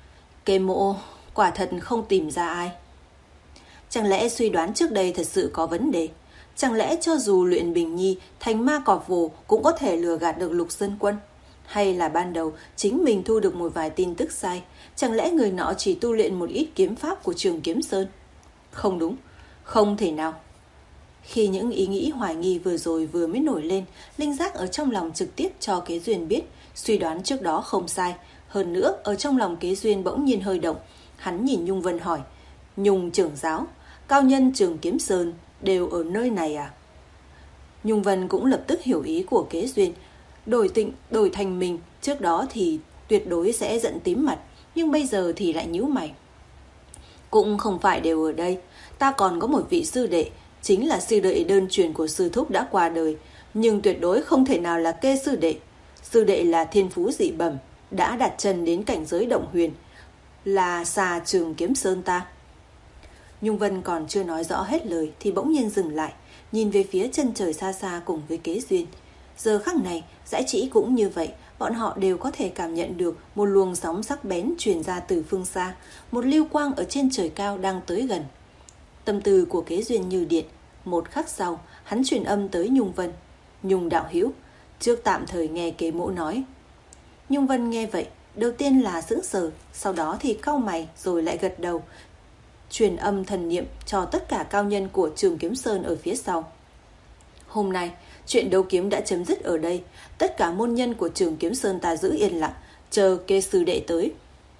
Kê Mộ quả thật không tìm ra ai. Chẳng lẽ suy đoán trước đây thật sự có vấn đề? Chẳng lẽ cho dù luyện Bình Nhi thành ma cọp vồ cũng có thể lừa gạt được Lục Sơn Quân? Hay là ban đầu chính mình thu được một vài tin tức sai? Chẳng lẽ người nọ chỉ tu luyện một ít kiếm pháp của Trường Kiếm Sơn? Không đúng, không thể nào. Khi những ý nghĩ hoài nghi vừa rồi vừa mới nổi lên, linh giác ở trong lòng trực tiếp cho Kế Duyên biết suy đoán trước đó không sai. Hơn nữa, ở trong lòng Kế Duyên bỗng nhiên hơi động. Hắn nhìn Nhung Vân hỏi, Nhung trưởng giáo, cao nhân Trường Kiếm Sơn đều ở nơi này à? Nhung Vân cũng lập tức hiểu ý của Kế Duyên. Đổi tịnh, đổi thành mình, trước đó thì tuyệt đối sẽ giận tím mặt, nhưng bây giờ thì lại nhíu mày. Cũng không phải đều ở đây, ta còn có một vị sư đệ, chính là sư đệ đơn truyền của sư thúc đã qua đời, nhưng tuyệt đối không thể nào là Kê sư đệ. Sư đệ là thiên phú dị bẩm, đã đặt chân đến cảnh giới động huyền, là xa Trường Kiếm Sơn ta. Nhung Vân còn chưa nói rõ hết lời thì bỗng nhiên dừng lại, nhìn về phía chân trời xa xa cùng với Kế Duyên. Giờ khắc này, Dãi Trĩ cũng như vậy, bọn họ đều có thể cảm nhận được một luồng sóng sắc bén truyền ra từ phương xa, một lưu quang ở trên trời cao đang tới gần. Tâm tư của Kế Duyên như điện, một khắc sau, hắn truyền âm tới Nhung Vân. Nhung đạo hữu, trước tạm thời nghe Kế Mộ nói. Nhung Vân nghe vậy, đầu tiên là sững sờ, sau đó thì cau mày rồi lại gật đầu, truyền âm thần niệm cho tất cả cao nhân của Trường Kiếm Sơn ở phía sau. Hôm nay, chuyện đấu kiếm đã chấm dứt ở đây, tất cả môn nhân của Trường Kiếm Sơn ta giữ yên lặng, chờ Kê sư đệ tới.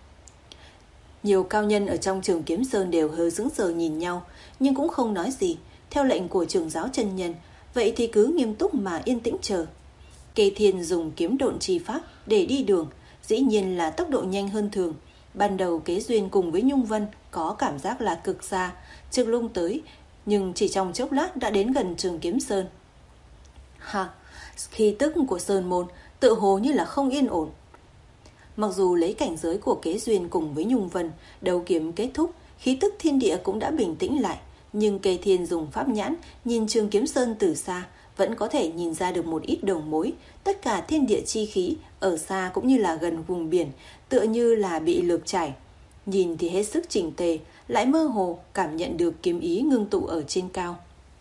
Nhiều cao nhân ở trong Trường Kiếm Sơn đều hơi sững sờ nhìn nhau, nhưng cũng không nói gì. Theo lệnh của trưởng giáo chân nhân, vậy thì cứ nghiêm túc mà yên tĩnh chờ. Kê Thiên dùng kiếm độn chi pháp để đi đường, dĩ nhiên là tốc độ nhanh hơn thường. Ban đầu Kế Duyên cùng với Nhung Vân có cảm giác là cực xa, trực lung tới, nhưng chỉ trong chốc lát đã đến gần Trường Kiếm Sơn. Ha, khí tức của Sơn Môn tự hồ như là không yên ổn. Mặc dù lấy cảnh giới của Kế Duyên cùng với Nhung Vân, đấu kiếm kết thúc, khí tức thiên địa cũng đã bình tĩnh lại, nhưng Kê Thiên dùng pháp nhãn nhìn Trường Kiếm Sơn từ xa, vẫn có thể nhìn ra được một ít đầu mối. Tất cả thiên địa chi khí ở xa cũng như là gần vùng biển, tựa như là bị lược trải. Nhìn thì hết sức chỉnh tề, lại mơ hồ cảm nhận được kiếm ý ngưng tụ ở trên cao.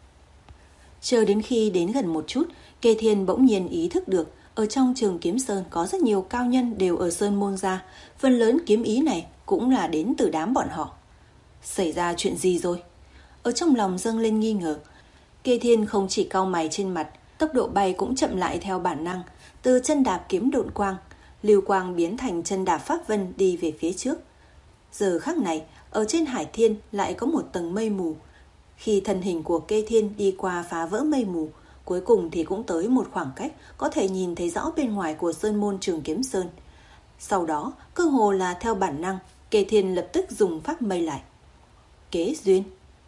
Chờ đến khi đến gần một chút, Kê Thiên bỗng nhiên ý thức được ở trong Trường Kiếm Sơn có rất nhiều cao nhân đều ở Sơn Môn gia, phần lớn kiếm ý này cũng là đến từ đám bọn họ. Xảy ra chuyện gì rồi? Ở trong lòng dâng lên nghi ngờ. Kê Thiên không chỉ cau mày trên mặt, tốc độ bay cũng chậm lại theo bản năng, từ chân đạp kiếm độn quang, lưu quang biến thành chân đạp pháp vân đi về phía trước. Giờ khắc này, ở trên hải thiên lại có một tầng mây mù. Khi thân hình của Kê Thiên đi qua phá vỡ mây mù, cuối cùng thì cũng tới một khoảng cách có thể nhìn thấy rõ bên ngoài của Sơn Môn Trường Kiếm Sơn. Sau đó, cơ hồ là theo bản năng, Kê Thiên lập tức dùng pháp mây lại. Kế Duyên.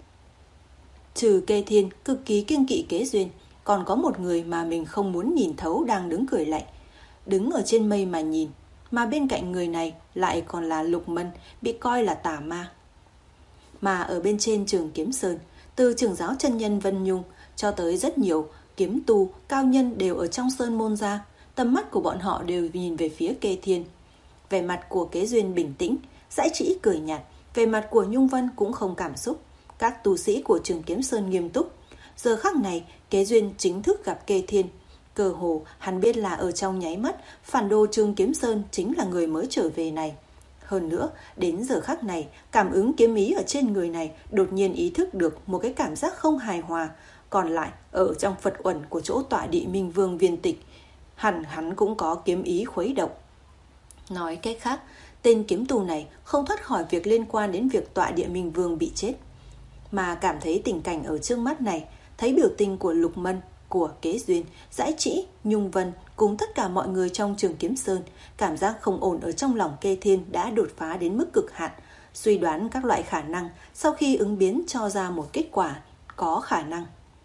Trừ Kê Thiên cực kỳ kiêng kỵ Kế Duyên, còn có một người mà mình không muốn nhìn thấu đang đứng cười lạnh, đứng ở trên mây mà nhìn, mà bên cạnh người này lại còn là Lục Mân, bị coi là tà ma. Mà ở bên trên Trường Kiếm Sơn, từ trưởng giáo chân nhân Vân Nhung cho tới rất nhiều kiếm tu, cao nhân đều ở trong Sơn Môn gia, tầm mắt của bọn họ đều nhìn về phía Kê Thiên. Vẻ mặt của Kế Duyên bình tĩnh, Dãi Trĩ cười nhạt, về mặt của Nhung Vân cũng không cảm xúc. Các tu sĩ của Trường Kiếm Sơn nghiêm túc. Giờ khắc này, Kế Duyên chính thức gặp Kê Thiên. Cơ hồ hắn biết là ở trong nháy mắt, phản đồ Trường Kiếm Sơn chính là người mới trở về này. Hơn nữa, đến giờ khắc này, cảm ứng kiếm ý ở trên người này đột nhiên ý thức được một cái cảm giác không hài hòa. Còn lại, ở trong Phật uẩn của chỗ tọa địa Minh Vương Viên Tịch, hẳn hắn cũng có kiếm ý khuấy động. Nói cách khác, tên kiếm tù này không thoát khỏi việc liên quan đến việc tọa địa Minh Vương bị chết. Mà cảm thấy tình cảnh ở trước mắt này, thấy biểu tình của Lục Mân, của Kế Duyên, Dãi Trĩ, Nhung Vân cùng tất cả mọi người trong Trường Kiếm Sơn, cảm giác không ổn ở trong lòng Kê Thiên đã đột phá đến mức cực hạn, suy đoán các loại khả năng, sau khi ứng biến cho ra một kết quả có khả năng.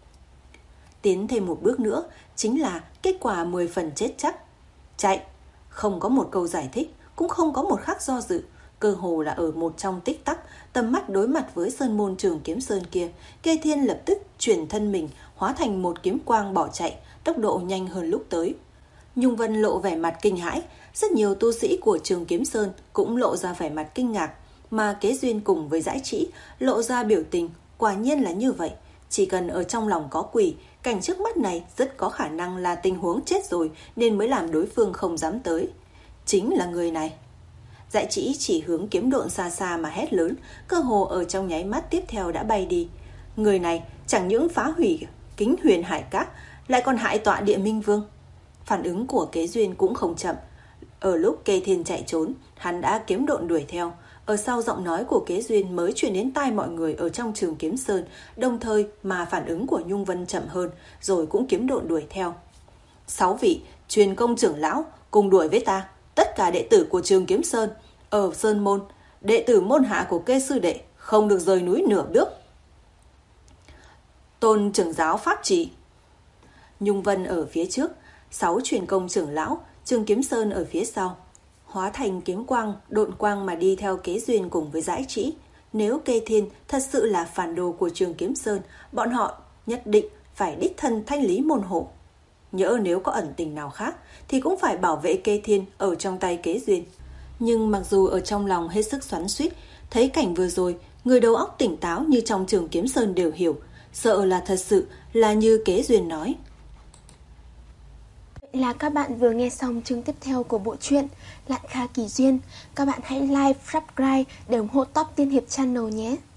Tiến thêm một bước nữa, chính là kết quả mười phần chết chắc. Chạy, không có một câu giải thích, cũng không có một khắc do dự. Cơ hồ là ở một trong tích tắc, tầm mắt đối mặt với Sơn Môn Trường Kiếm Sơn kia, Kê Thiên lập tức chuyển thân mình, hóa thành một kiếm quang bỏ chạy, tốc độ nhanh hơn lúc tới. Nhung Vân lộ vẻ mặt kinh hãi, Rất nhiều tu sĩ của trường Kiếm Sơn cũng lộ ra vẻ mặt kinh ngạc, mà Kế Duyên cùng với Dãi Trĩ lộ ra biểu tình, quả nhiên là như vậy. Chỉ cần ở trong lòng có quỷ, cảnh trước mắt này rất có khả năng là tình huống chết rồi nên mới làm đối phương không dám tới. Chính là người này. Dãi Trĩ chỉ hướng kiếm độn xa xa mà hét lớn, cơ hồ ở trong nháy mắt tiếp theo đã bay đi. Người này chẳng những phá hủy Kính Huyền Hải Các, lại còn hại tọa Địa Minh Vương. Phản ứng của Kế Duyên cũng không chậm. Ở lúc Kê Thiên chạy trốn, hắn đã kiếm độn đuổi theo. Ở sau giọng nói của Kế Duyên mới truyền đến tai mọi người ở trong trường Kiếm Sơn, đồng thời mà phản ứng của Nhung Vân chậm hơn, rồi cũng kiếm độn đuổi theo. Sáu vị truyền công trưởng lão cùng đuổi với ta. Tất cả đệ tử của trường Kiếm Sơn ở Sơn Môn, đệ tử môn hạ của Kê sư đệ không được rời núi nửa bước. Tôn trưởng giáo pháp chỉ. Nhung Vân ở phía trước, sáu truyền công trưởng lão, trường Kiếm Sơn ở phía sau, hóa thành kiếm quang, độn quang mà đi theo Kế Duyên cùng với Dãi Trĩ. Nếu Kê Thiên thật sự là phản đồ của trường Kiếm Sơn, bọn họ nhất định phải đích thân thanh lý môn hộ. Nhỡ nếu có ẩn tình nào khác thì cũng phải bảo vệ Kê Thiên ở trong tay Kế Duyên. Nhưng mặc dù ở trong lòng hết sức xoắn xuýt, thấy cảnh vừa rồi, người đầu óc tỉnh táo như trong trường Kiếm Sơn đều hiểu, sợ là thật sự là như Kế Duyên nói. Vậy là các bạn vừa nghe xong chương tiếp theo của bộ truyện Lạn Kha Kỳ Duyên. Các bạn hãy like, subscribe để ủng hộ Top Tiên Hiệp Channel nhé.